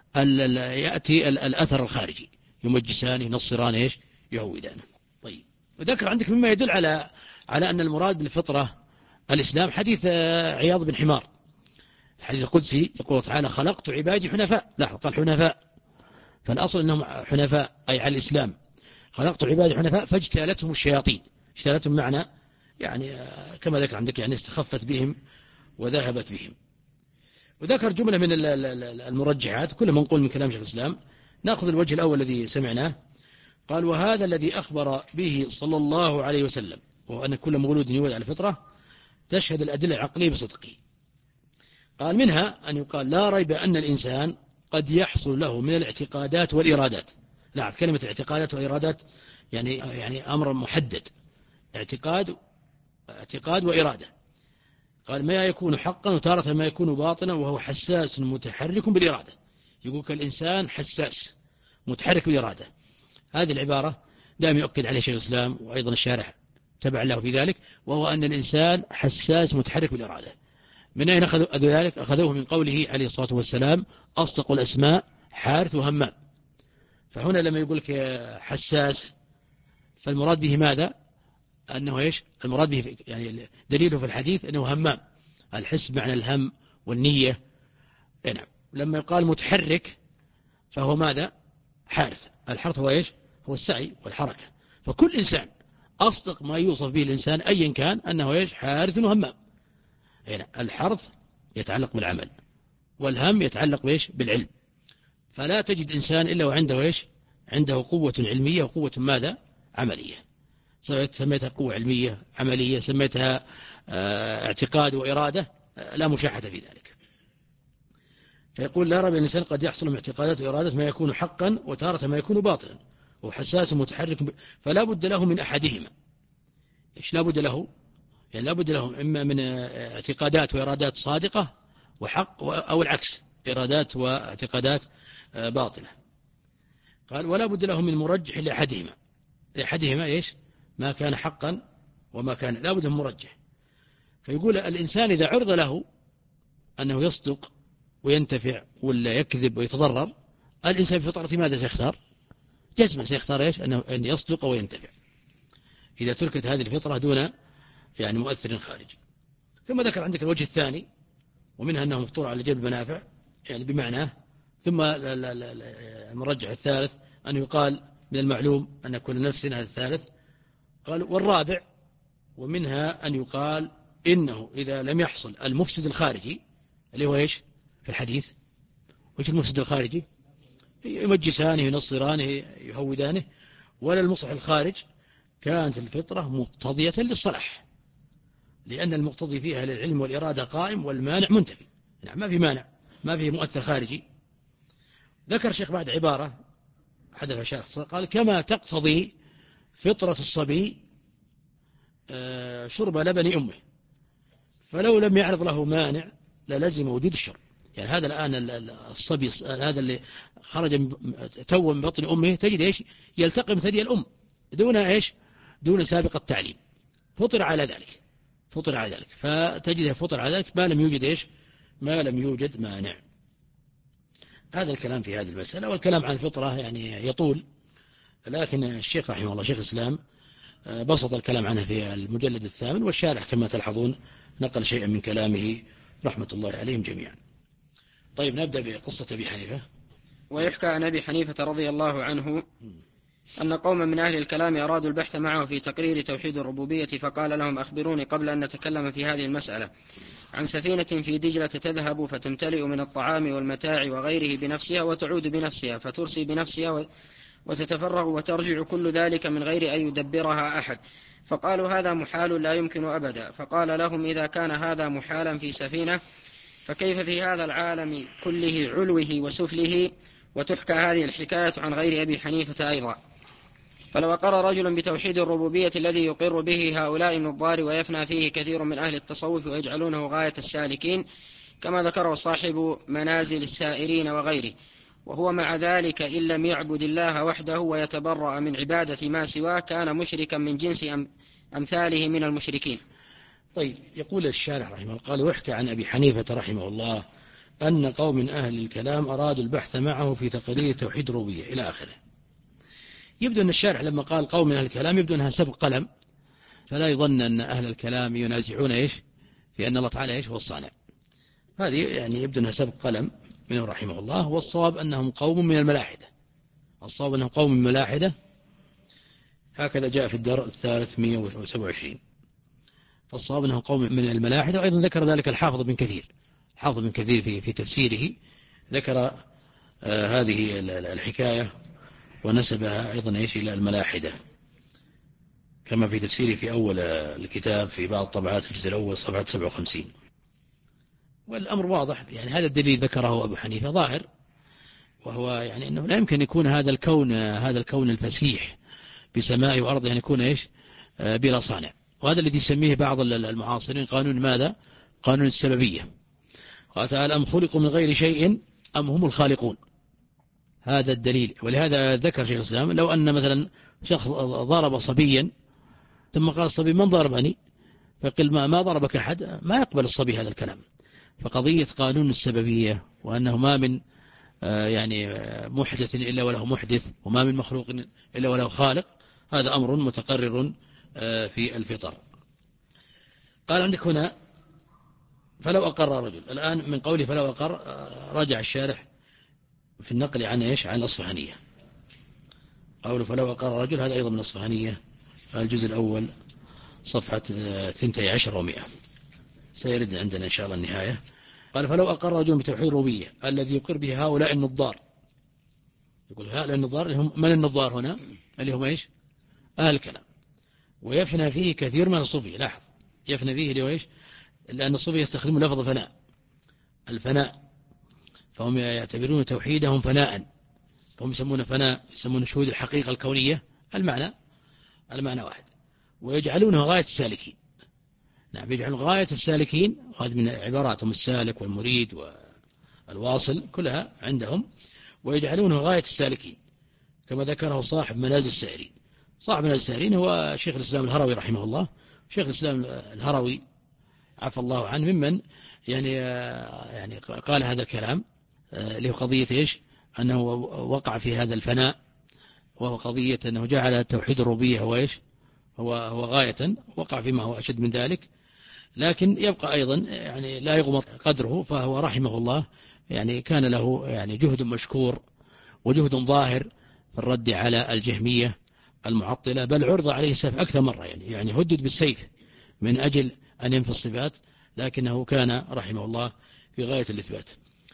يأتي الأثر الخارجي، يمجسان ينصران إيش يهودان. طيب، وذكر عندك مما يدل على على أن المراد بالفطرة الإسلام حديث عياض بن حمار، الحديث القدسي يقول تعالى خلقت عبادي حنفاء، لاحظ قال حنفاء، فالأصل أنهم حنفاء أي على الإسلام. خلقت عبادي حنفاء فاجتالتهم الشياطين، اجتالتهم معنى يعني كما ذكر عندك يعني استخفت بهم وذهبت بهم. وذكر جملة من المرجحات كل منقول من كلام شيخ الإسلام. نأخذ الوجه الأول الذي سمعناه، قال وهذا الذي أخبر به صلى الله عليه وسلم وأن كل مولود يولد على الفطرة تشهد الأدلة العقلية بصدقه. قال منها أن يقال لا ريب أن الإنسان قد يحصل له من الاعتقادات والإرادات. لا، كلمة اعتقادات وإرادات يعني يعني أمر محدد، اعتقاد اعتقاد وإرادة. قال ما يكون حقا وتارة ما يكون باطنا، وهو حساس متحرك بالإرادة. يقول كالإنسان حساس متحرك بالإرادة. هذه العبارة دائما يؤكد عليها شيخ الإسلام وأيضا الشارح تبع له في ذلك، وهو أن الإنسان حساس متحرك بالإرادة. من أين أخذوا ذلك؟ أخذوه من قوله عليه الصلاة والسلام أصدق الأسماء حارث وهمام. فهنا لما يقول لك حساس فالمراد به ماذا؟ أنه إيش؟ المراد به يعني دليله في الحديث أنه همام، الحس معنى الهم والنية. نعم. لما يقال متحرك فهو ماذا؟ حارث. الحرث هو إيش؟ هو السعي والحركة. فكل إنسان أصدق ما يوصف به الإنسان أيا كان أنه إيش؟ حارث وهمام. هنا الحرث يتعلق بالعمل والهم يتعلق بإيش؟ بالعلم. فلا تجد إنسان إلا وعنده إيش؟ عنده قوة علمية وقوة ماذا؟ عملية. سميتها قوة علمية عملية، سميتها اعتقاد وإرادة، لا مشاحة في ذلك. فيقول لا ريب أن الإنسان قد يحصل من اعتقادات وإرادة ما يكون حقا وتارة ما يكون باطلا، وحساس متحرك ب... فلا بد له من أحدهما. إيش لا بد له؟ يعني لا بد له إما من اعتقادات وإرادات صادقة وحق، أو العكس إرادات واعتقادات باطلة. قال ولا بد له من مرجح لأحدهما. لأحدهما إيش؟ ما كان حقا وما كان، لا بد من مرجح. فيقول الإنسان إذا عرض له أنه يصدق وينتفع ولا يكذب ويتضرر، الإنسان في فطرة ماذا سيختار؟ جزمة سيختار إيش؟ أنه أن يصدق وينتفع إذا تركت هذه الفطرة دون يعني مؤثر خارجي. ثم ذكر عندك الوجه الثاني، ومنها أنه مفطور على جلب المنافع يعني بمعناه. ثم المرجح الثالث أن يقال من المعلوم أن كل نفس، هذا الثالث. قال والرابع ومنها أن يقال إنه إذا لم يحصل المفسد الخارجي اللي هو إيش في الحديث، وإيش المفسد الخارجي؟ يمجسانه ينصرانه يهودانه، ولا المصلح الخارج، كانت الفطرة مقتضية للصلاح، لأن المقتضي فيها للعلم والإرادة قائم والمانع منتفي. يعني ما في مانع، ما في مؤثر خارجي. ذكر الشيخ بعد عبارة حدث شخص قال كما تقتضي فطرة الصبي شرب لبن أمه، فلو لم يعرض له مانع للزم وجود الشرب. يعني هذا الآن الصبي هذا اللي خرج تو من بطن أمه تجد إيش يلتقم ثدي الأم دون إيش دون سابق التعليم، فطر على ذلك، فطر على ذلك فتجده فطر على ذلك ما لم يوجد إيش ما لم يوجد مانع. هذا الكلام في هذه المسألة، والكلام عن الفطرة يعني يطول، لكن الشيخ رحمه الله شيخ الإسلام بسط الكلام عنه في المجلد الثامن، والشارح كما تلحظون نقل شيئا من كلامه رحمة الله عليهم جميعا. طيب نبدأ بقصة أبي حنيفة. ويحكى عن أبي حنيفة رضي الله عنه أن قوما من أهل الكلام أرادوا البحث معه في تقرير توحيد الربوبية، فقال لهم أخبروني قبل أن نتكلم في هذه المسألة عن سفينة في دجلة تذهب فتمتلئ من الطعام والمتاع وغيره بنفسها وتعود بنفسها فترسي بنفسها وتتفرغ وترجع كل ذلك من غير أن يدبرها أحد. فقالوا هذا محال لا يمكن أبدا. فقال لهم إذا كان هذا محالا في سفينة فكيف في هذا العالم كله علوه وسفله؟ وتحكى هذه الحكاية عن غير أبي حنيفة أيضا. فلو أقر رجل بتوحيد الربوبية الذي يقر به هؤلاء النظار ويفنى فيه كثير من أهل التصوف ويجعلونه غاية السالكين كما ذكره صاحب منازل السائرين وغيره، وهو مع ذلك إن لم يعبد الله وحده ويتبرأ من عبادة ما سواه كان مشركا من جنس أمثاله من المشركين. طيب يقول الشارح رحمه الله قال ويحكى عن أبي حنيفة رحمه الله أن قوم من أهل الكلام أرادوا البحث معه في تقرير توحيد الربوبية إلى آخره. يبدو أن الشارح لما قال قوم من أهل الكلام يبدو أنها سبق قلم، فلا يظن أن أهل الكلام ينازعون إيش في أن الله تعالى إيش هو الصانع. هذه يعني يبدو أنها سبق قلم منه رحمه الله. والصواب أنهم قوم من الملاحدة، الصواب أنهم قوم من الملاحدة، هكذا جاء في الدر الثالث مئة وسبعة وعشرين. فالصواب أنهم قوم من الملاحدة. وأيضا ذكر ذلك الحافظ بن كثير، الحافظ بن كثير في في تفسيره ذكر آه هذه الحكاية ونسبها أيضا إيش إلى الملاحدة، كما في تفسيره في أول الكتاب في بعض طبعات الجزء الأول صفحة سبعة وخمسين. والأمر واضح، يعني هذا الدليل ذكره أبو حنيفة ظاهر، وهو يعني أنه لا يمكن يكون هذا الكون هذا الكون الفسيح بسماء وأرض يعني يكون إيش بلا صانع. وهذا الذي يسميه بعض المعاصرين قانون ماذا؟ قانون السببية. قال تعالى أم خلقوا من غير شيء أم هم الخالقون. هذا الدليل. ولهذا ذكر شيخ الإسلام لو أن مثلا شخص ضرب صبيا ثم قال الصبي من ضربني، فقل ما, ما ضربك أحد، ما يقبل الصبي هذا الكلام. فقضية قانون السببية وأنه ما من يعني محدث إلا وله محدث وما من مخلوق إلا وله خالق، هذا أمر متقرر في الفطر. قال عندك هنا فلو أقر رجل، الآن من قوله فلو أقر رجع الشارح في النقل عن إيش عن الأصفهانية. قوله فلو أقر رجل هذا أيضا من الأصفهانية الجزء الأول صفحة اثنتي عشر ومئة، سيرد عندنا إن شاء الله النهاية. قال فلو أقر رجل بتوحيد الربوبية الذي يقر به هؤلاء النظار، يقول هؤلاء النظار اللي هم من النظار هنا اللي هم إيش أهل الكلام، ويفنى فيه كثير من الصوفية. لاحظ يفنى فيه اللي هو إيش، لأن الصوفية يستخدمون لفظ فناء، الفناء، فهم يعتبرون توحيدهم فناء، فهم يسمون فناء، يسمون شهود الحقيقة الكونية، المعنى المعنى واحد، ويجعلونه غاية السالكين. نعم يجعل غاية السالكين، وهذه من عباراتهم السالك والمريد والواصل كلها عندهم، ويجعلونه غاية السالكين كما ذكره صاحب منازل السائرين. صاحب منازل السائرين هو شيخ الإسلام الهروي رحمه الله. شيخ الإسلام الهروي عفى الله عنه ممن يعني يعني قال هذا الكلام اللي هو قضية إيش أنه وقع في هذا الفناء، وهو قضية أنه جعل توحيد الربوبية هو إيش هو هو غاية، وقع فيما هو أشد من ذلك، لكن يبقى أيضا يعني لا يغمط قدره. فهو رحمه الله يعني كان له يعني جهد مشكور وجهد ظاهر في الرد على الجهمية المعطلة، بل عرض عليه السيف أكثر مرة، يعني يعني هدد بالسيف من أجل أن ينفي الصفات، لكنه كان رحمه الله في غاية الإثبات.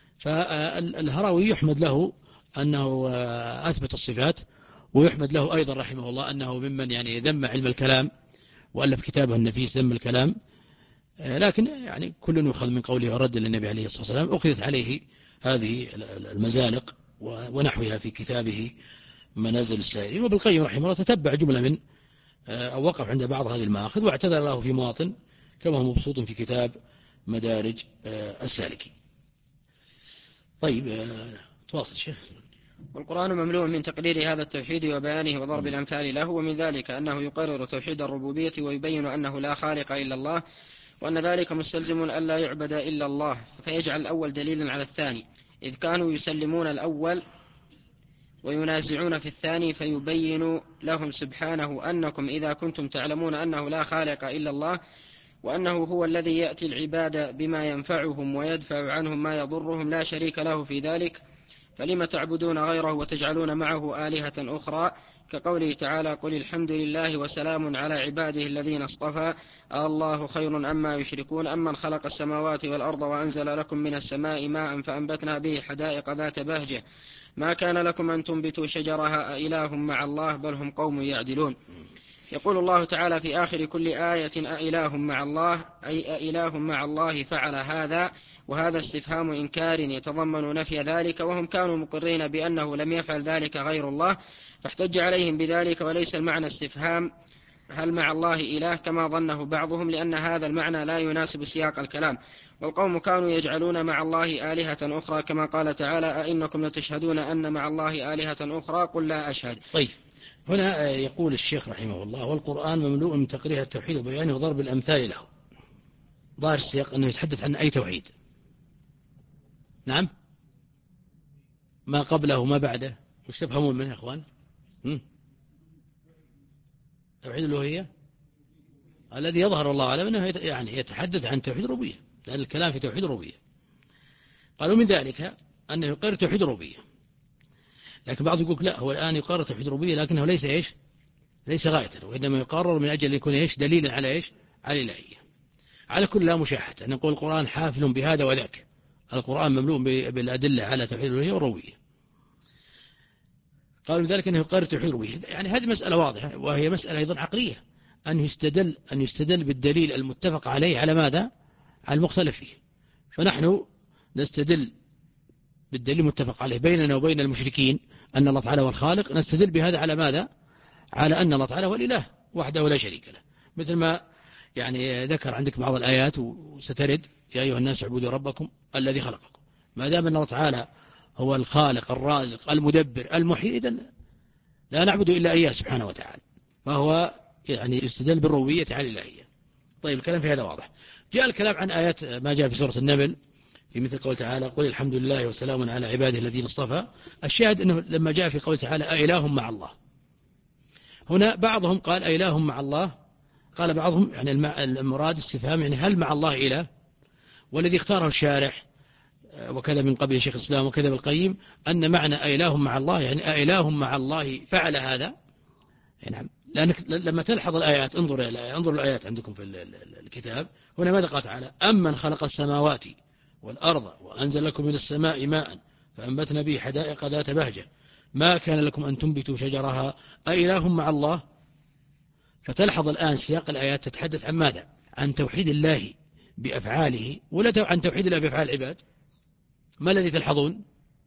فالهروي يحمد له أنه أثبت الصفات، ويحمد له أيضا رحمه الله أنه ممن يعني ذم علم الكلام وألف كتابه النفيس ذم الكلام. لكن يعني كل يؤخذ من قوله ورد للنبي عليه الصلاة والسلام، أخذت عليه هذه المزالق ونحوها في كتابه منازل السائرين. وابن القيم رحمه الله تتبع جملة من أو وقف عند بعض هذه المآخذ واعتذر له في مواطن كما هو مبسوط في كتاب مدارج السالكين. طيب تواصل شيخ. والقرآن مملوء من تقرير هذا التوحيد وبيانه وضرب الأمثال له، ومن ذلك أنه يقرر توحيد الربوبية ويبين أنه لا خالق إلا الله، وأن ذلك مستلزم أن لا يعبد إلا الله، فيجعل الأول دليلا على الثاني، إذ كانوا يسلمون الأول وينازعون في الثاني، فيبين لهم سبحانه أنكم إذا كنتم تعلمون أنه لا خالق إلا الله، وأنه هو الذي يأتي العباد بما ينفعهم ويدفع عنهم ما يضرهم لا شريك له في ذلك، فلما تعبدون غيره وتجعلون معه آلهة أخرى، كقوله تعالى قل الحمد لله وسلام على عباده الذين اصطفى الله خير أما يشركون أمن خلق السماوات والأرض وأنزل لكم من السماء ماء فأنبتنا به حدائق ذات بهجة ما كان لكم أن تنبتوا شجرها أإله مع الله بل هم قوم يعدلون. يقول الله تعالى في آخر كل آية أإله مع الله، أي أإله مع الله فعل هذا، وهذا استفهام إنكار يتضمن نفي ذلك، وهم كانوا مقرين بأنه لم يفعل ذلك غير الله، فاحتج عليهم بذلك، وليس المعنى استفهام هل مع الله إله كما ظنه بعضهم، لأن هذا المعنى لا يناسب سياق الكلام، والقوم كانوا يجعلون مع الله آلهة أخرى كما قال تعالى أئنكم لتشهدون أن مع الله آلهة أخرى قل لا أشهد. طيب هنا يقول الشيخ رحمه الله والقرآن مملوء من تقرير التوحيد وبيانه وضرب الأمثال له. ظاهر السياق أنه يتحدث عن أي توحيد، نعم، ما قبله وما بعده، وش تفهمون منه يا أخوان؟ هم؟ توحيد الألوهية الذي يظهر الله أعلم أنه يعني يتحدث عن توحيد الربوبية، لأن الكلام في توحيد الربوبية. قالوا من ذلك أنه يقرر توحيد الربوبية، لكن بعض يقول لا، هو الآن يقرر توحيد الربوبية لكنه ليس إيش؟ ليس غاية، وإنما يقرر من أجل يكون إيش؟ دليلا على إيش؟ على الإلهية. على كل لا مشاحة أن نقول القرآن حافل بهذا وذاك، القرآن مملوء بالأدلة على توحيد الألوهية والربوبية. قالوا ذلك أنه يقرر توحيد الربوبية، يعني هذه مسألة واضحة، وهي مسألة أيضا عقلية، أن يستدل أن يستدل بالدليل المتفق عليه على ماذا؟ على المختلف فيه. فنحن نستدل بالدليل المتفق عليه بيننا وبين المشركين أن الله تعالى هو الخالق، نستدل بهذا على ماذا؟ على أن الله تعالى هو الإله وحده لا شريك له، مثل ما يعني ذكر عندك بعض الآيات وسترد يا أيها الناس اعبدوا ربكم الذي خلقكم. ما دام أن الله تعالى هو الخالق الرازق المدبر المحيي، إذن لا نعبد إلا إياه سبحانه وتعالى، فهو يعني يستدل بالربوبية على الإلهية. طيب الكلام في هذا واضح. جاء الكلام عن آيات ما جاء في سورة النمل في مثل قول تعالى قل الحمد لله وسلام على عباده الذين اصطفى. الشاهد أنه لما جاء في قول تعالى أإله مع الله، هنا بعضهم قال أإله مع الله، قال بعضهم يعني المراد استفهام يعني هل مع الله إله؟ والذي اختاره الشارح وكذا من قبل شيخ الإسلام وكذا بالقيم أن معنى أإله مع الله يعني أإله مع الله فعل هذا. نعم، لأنك لما تلحظ الآيات، انظر الآيات، انظر الآيات عندكم في الكتاب، هنا ماذا قال تعالى؟ أمن خلق السماوات والأرض وأنزل لكم من السماء ماء فأنبتنا به حدائق ذات بهجة ما كان لكم أن تنبتوا شجرها أإله مع الله. فتلحظ الآن سياق الآيات تتحدث عن ماذا؟ عن توحيد الله بأفعاله ولا عن توحيد الله بأفعال العباد؟ ما الذي تلحظون؟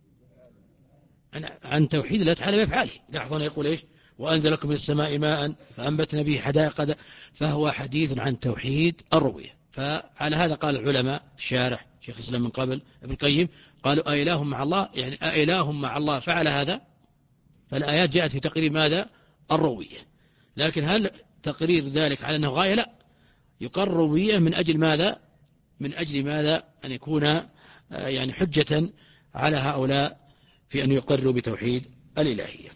عن توحيد الله تعالى بأفعاله. لاحظون يقول إيش؟ وأنزل لكم من السماء ماء فأنبتنا به حدائق، فهو حديث عن توحيد الربوبية. فعلى هذا قال العلماء الشارح شيخ الإسلام من قبل ابن القيم قالوا أإله مع الله يعني أإله مع الله فعل هذا. فالآيات جاءت في تقرير ماذا؟ الربوبية. لكن هل تقرير ذلك على أنه غاية؟ لا، يقرر الربوبية من أجل ماذا؟ من أجل ماذا؟ أن يكون يعني حجة على هؤلاء في أن يقرروا بتوحيد الإلهية.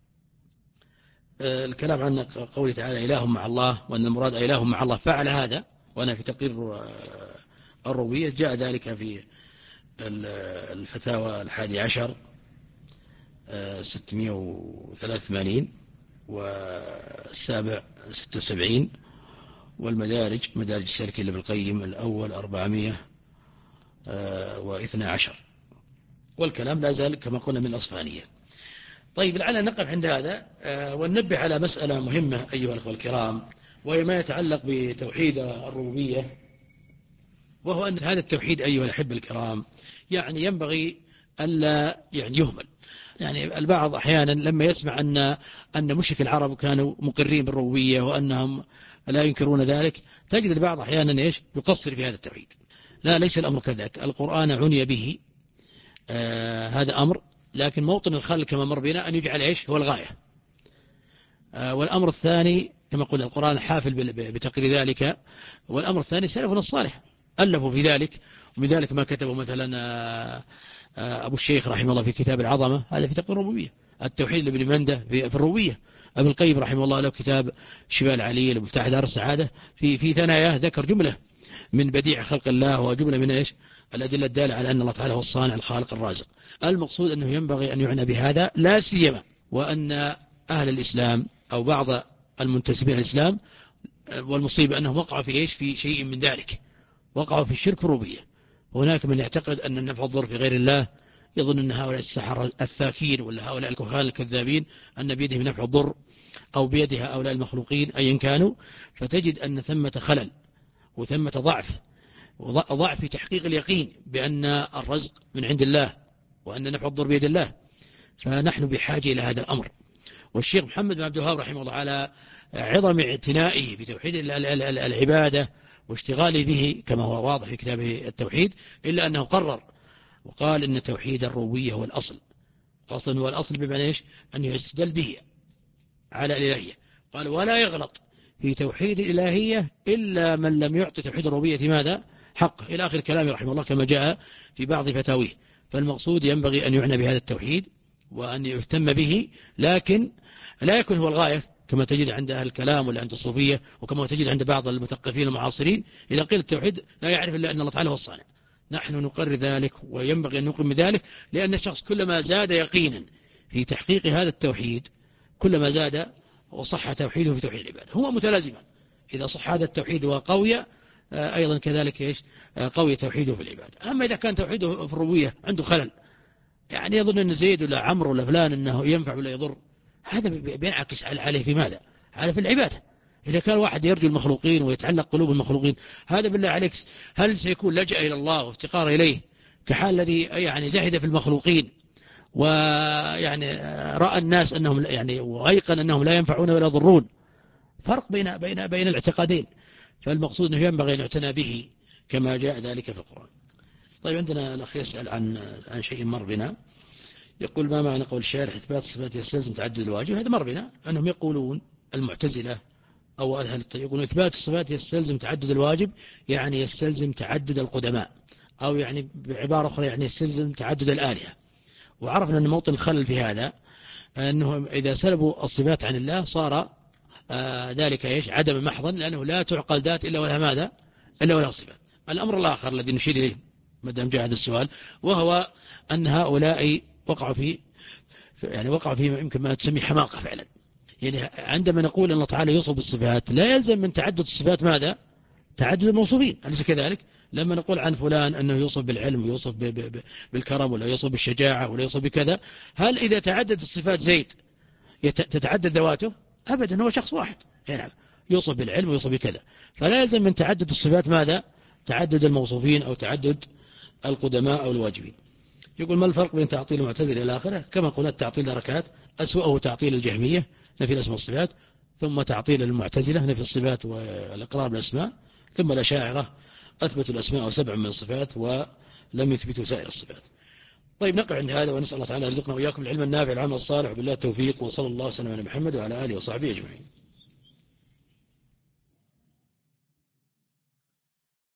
الكلام عن قوله تعالى إله مع الله وأن المراد إله مع الله فعل هذا، وأنا في تقرير الربوبية جاء ذلك في الفتاوى الحادي عشر ستمائة وثلاثة وثمانين والسابع ستة وسبعين والمدارج مدارج السالكين لابن القيم الأول أربعمائة واثني عشر، والكلام لا زال كما قلنا من الأصفهانية. طيب لعلنا نقف عند هذا وننبه على مسألة مهمة أيها الأخوة الكرام، وهي ما يتعلق بتوحيد الربوبية، وهو أن هذا التوحيد أيها الأحبة الكرام يعني ينبغي ألا يعني يهمل. يعني البعض أحيانا لما يسمع أن أن مشرك العرب كانوا مقرين بالربوبية وأنهم لا ينكرون ذلك، تجد البعض أحيانا إيش يقصر في هذا التوحيد. لا، ليس الأمر كذلك، القرآن عني به آه هذا أمر، لكن موطن الخلل كما مر بنا أن يجعل إيش هو الغاية. آه والأمر الثاني كما قلنا القرآن حافل بتقرير ذلك، والأمر الثاني سلفنا الصالح ألفوا في ذلك، ومن ذلك ما كتبه مثلا آه آه أبو الشيخ رحمه الله في كتاب العظمة، هذا في تقرير الربوبية. التوحيد لابن منده في الربوبية. ابن القيم رحمه الله له كتاب شبال عليل ومفتاح دار السعادة، في في ثناياه ذكر جملة من بديع خلق الله وجملة من إيش الأدلة الدالة على أن الله تعالى هو الصانع الخالق الرازق. المقصود أنه ينبغي أن يعنى بهذا، لا سيما وأن أهل الإسلام أو بعض المنتسبين الإسلام والمصيبة أنهم وقعوا في إيش في شيء من ذلك، وقعوا في الشرك والربوبية. هناك من يعتقد أن النفع الضر في غير الله، يظن أن هؤلاء السحرة الفاكين ولا هؤلاء الكهان الكذابين أن بيدهم نفع الضر أو بيد هؤلاء المخلوقين أيا كانوا، فتجد أن ثمة خلل وثمة ضعف وضعف في تحقيق اليقين بأن الرزق من عند الله وأن نفع الضر بيد الله. فنحن بحاجة إلى هذا الأمر. والشيخ محمد بن عبد الوهاب رحمه الله على عظم اعتنائه بتوحيد العبادة واشتغاله به كما هو واضح في كتابه التوحيد، إلا أنه قرر وقال إن توحيد الربوبية هو الأصل. قصدا هو الأصل بمعنى إيش؟ أن يستدل به على الإلهية. قال ولا يغلط في توحيد الإلهية إلا من لم يعطي توحيد الربوبية ماذا؟ حقه، إلى آخر كلامه رحمه الله كما جاء في بعض فتاويه. فالمقصود ينبغي أن يعنى بهذا التوحيد وأن يهتم به، لكن لا يكون هو الغاية كما تجد عند أهل الكلام ولا عند الصوفية، وكما تجد عند بعض المثقفين المعاصرين إذا قيل التوحيد لا يعرف إلا أن الله تعالى هو الصانع. نحن نقرر ذلك وينبغي أن نقيم ذلك، لأن الشخص كلما زاد يقينا في تحقيق هذا التوحيد كلما زاد وصح توحيده في توحيد العبادة. هو متلازمان، إذا صح هذا التوحيد وقوي أيضا كذلك إيش قوي توحيده في العبادة. أما إذا كان توحيده في الربوبية عنده خلل، يعني يظن أن زيد ولا عمرو ولا فلان أنه ينفع ولا يضر، هذا بينعكس عليه في ماذا؟ على في العبادة. إذا كان واحد يرجو المخلوقين ويتعلق قلوب المخلوقين، هذا بالله عليك هل سيكون لجأ إلى الله وافتقار إليه كحال الذي يعني زهد في المخلوقين ويعني رأى الناس أنهم يعني وأيقن أنهم لا ينفعون ولا يضرون؟ فرق بين بين بين الاعتقادين. فالمقصود أنه ينبغي أن يعتنى به كما جاء ذلك في القرآن. طيب عندنا الأخ يسأل عن عن شيء مر بنا، يقول ما معنى قول الشارح إثبات الصفات يستلزم تعدد الواجب؟ هذا مر بنا أنهم يقولون المعتزلة أو أهل الطريق يقولون إثبات الصفات يستلزم تعدد الواجب، يعني يستلزم تعدد القدماء، أو يعني بعبارة أخرى يعني يستلزم تعدد الآلهة. وعرفنا أن موطن الخلل في هذا أنه إذا سلبوا الصفات عن الله صار آه ذلك إيش عدم محضا، لأنه لا تعقل ذات إلا ولها ماذا؟ إلا ولها صفات. الأمر الآخر الذي نشير إليه ما دام جاء هذا السؤال، وهو أن هؤلاء وقعوا في يعني وقعوا في يمكن ما تسمي حماقة فعلا. يعني عندما نقول أن الله تعالى يوصف بالصفات لا يلزم من تعدد الصفات ماذا؟ تعدد الموصوفين، أليس كذلك؟ لما نقول عن فلان أنه يوصف بالعلم ويوصف بالكرم ولا يوصف بالشجاعة ولا يوصف بكذا، هل إذا تعدد الصفات زيد تتعدد ذواته؟ أبدا، هو شخص واحد يعني يوصف بالعلم ويوصف بكذا. فلا يلزم من تعدد الصفات ماذا؟ تعدد الموصوفين أو تعدد القدماء أو الواجبين. يقول ما الفرق بين تعطيل المعتزلة إلى آخره؟ كما قلنا التعطيل دركات، أسوأه تعطيل الجهمية نفي الأسماء والصفات، ثم تعطيل المعتزلة نفي الصفات والإقرار بالأسماء، ثم الأشاعرة أثبتوا الأسماء وسبع من الصفات ولم يثبتوا سائر الصفات. طيب نقف عند هذا ونسأل الله تعالى يرزقنا وإياكم العلم النافع العمل الصالح، وبالله التوفيق، وصلى الله وسلم على محمد وعلى آله وصحبه أجمعين.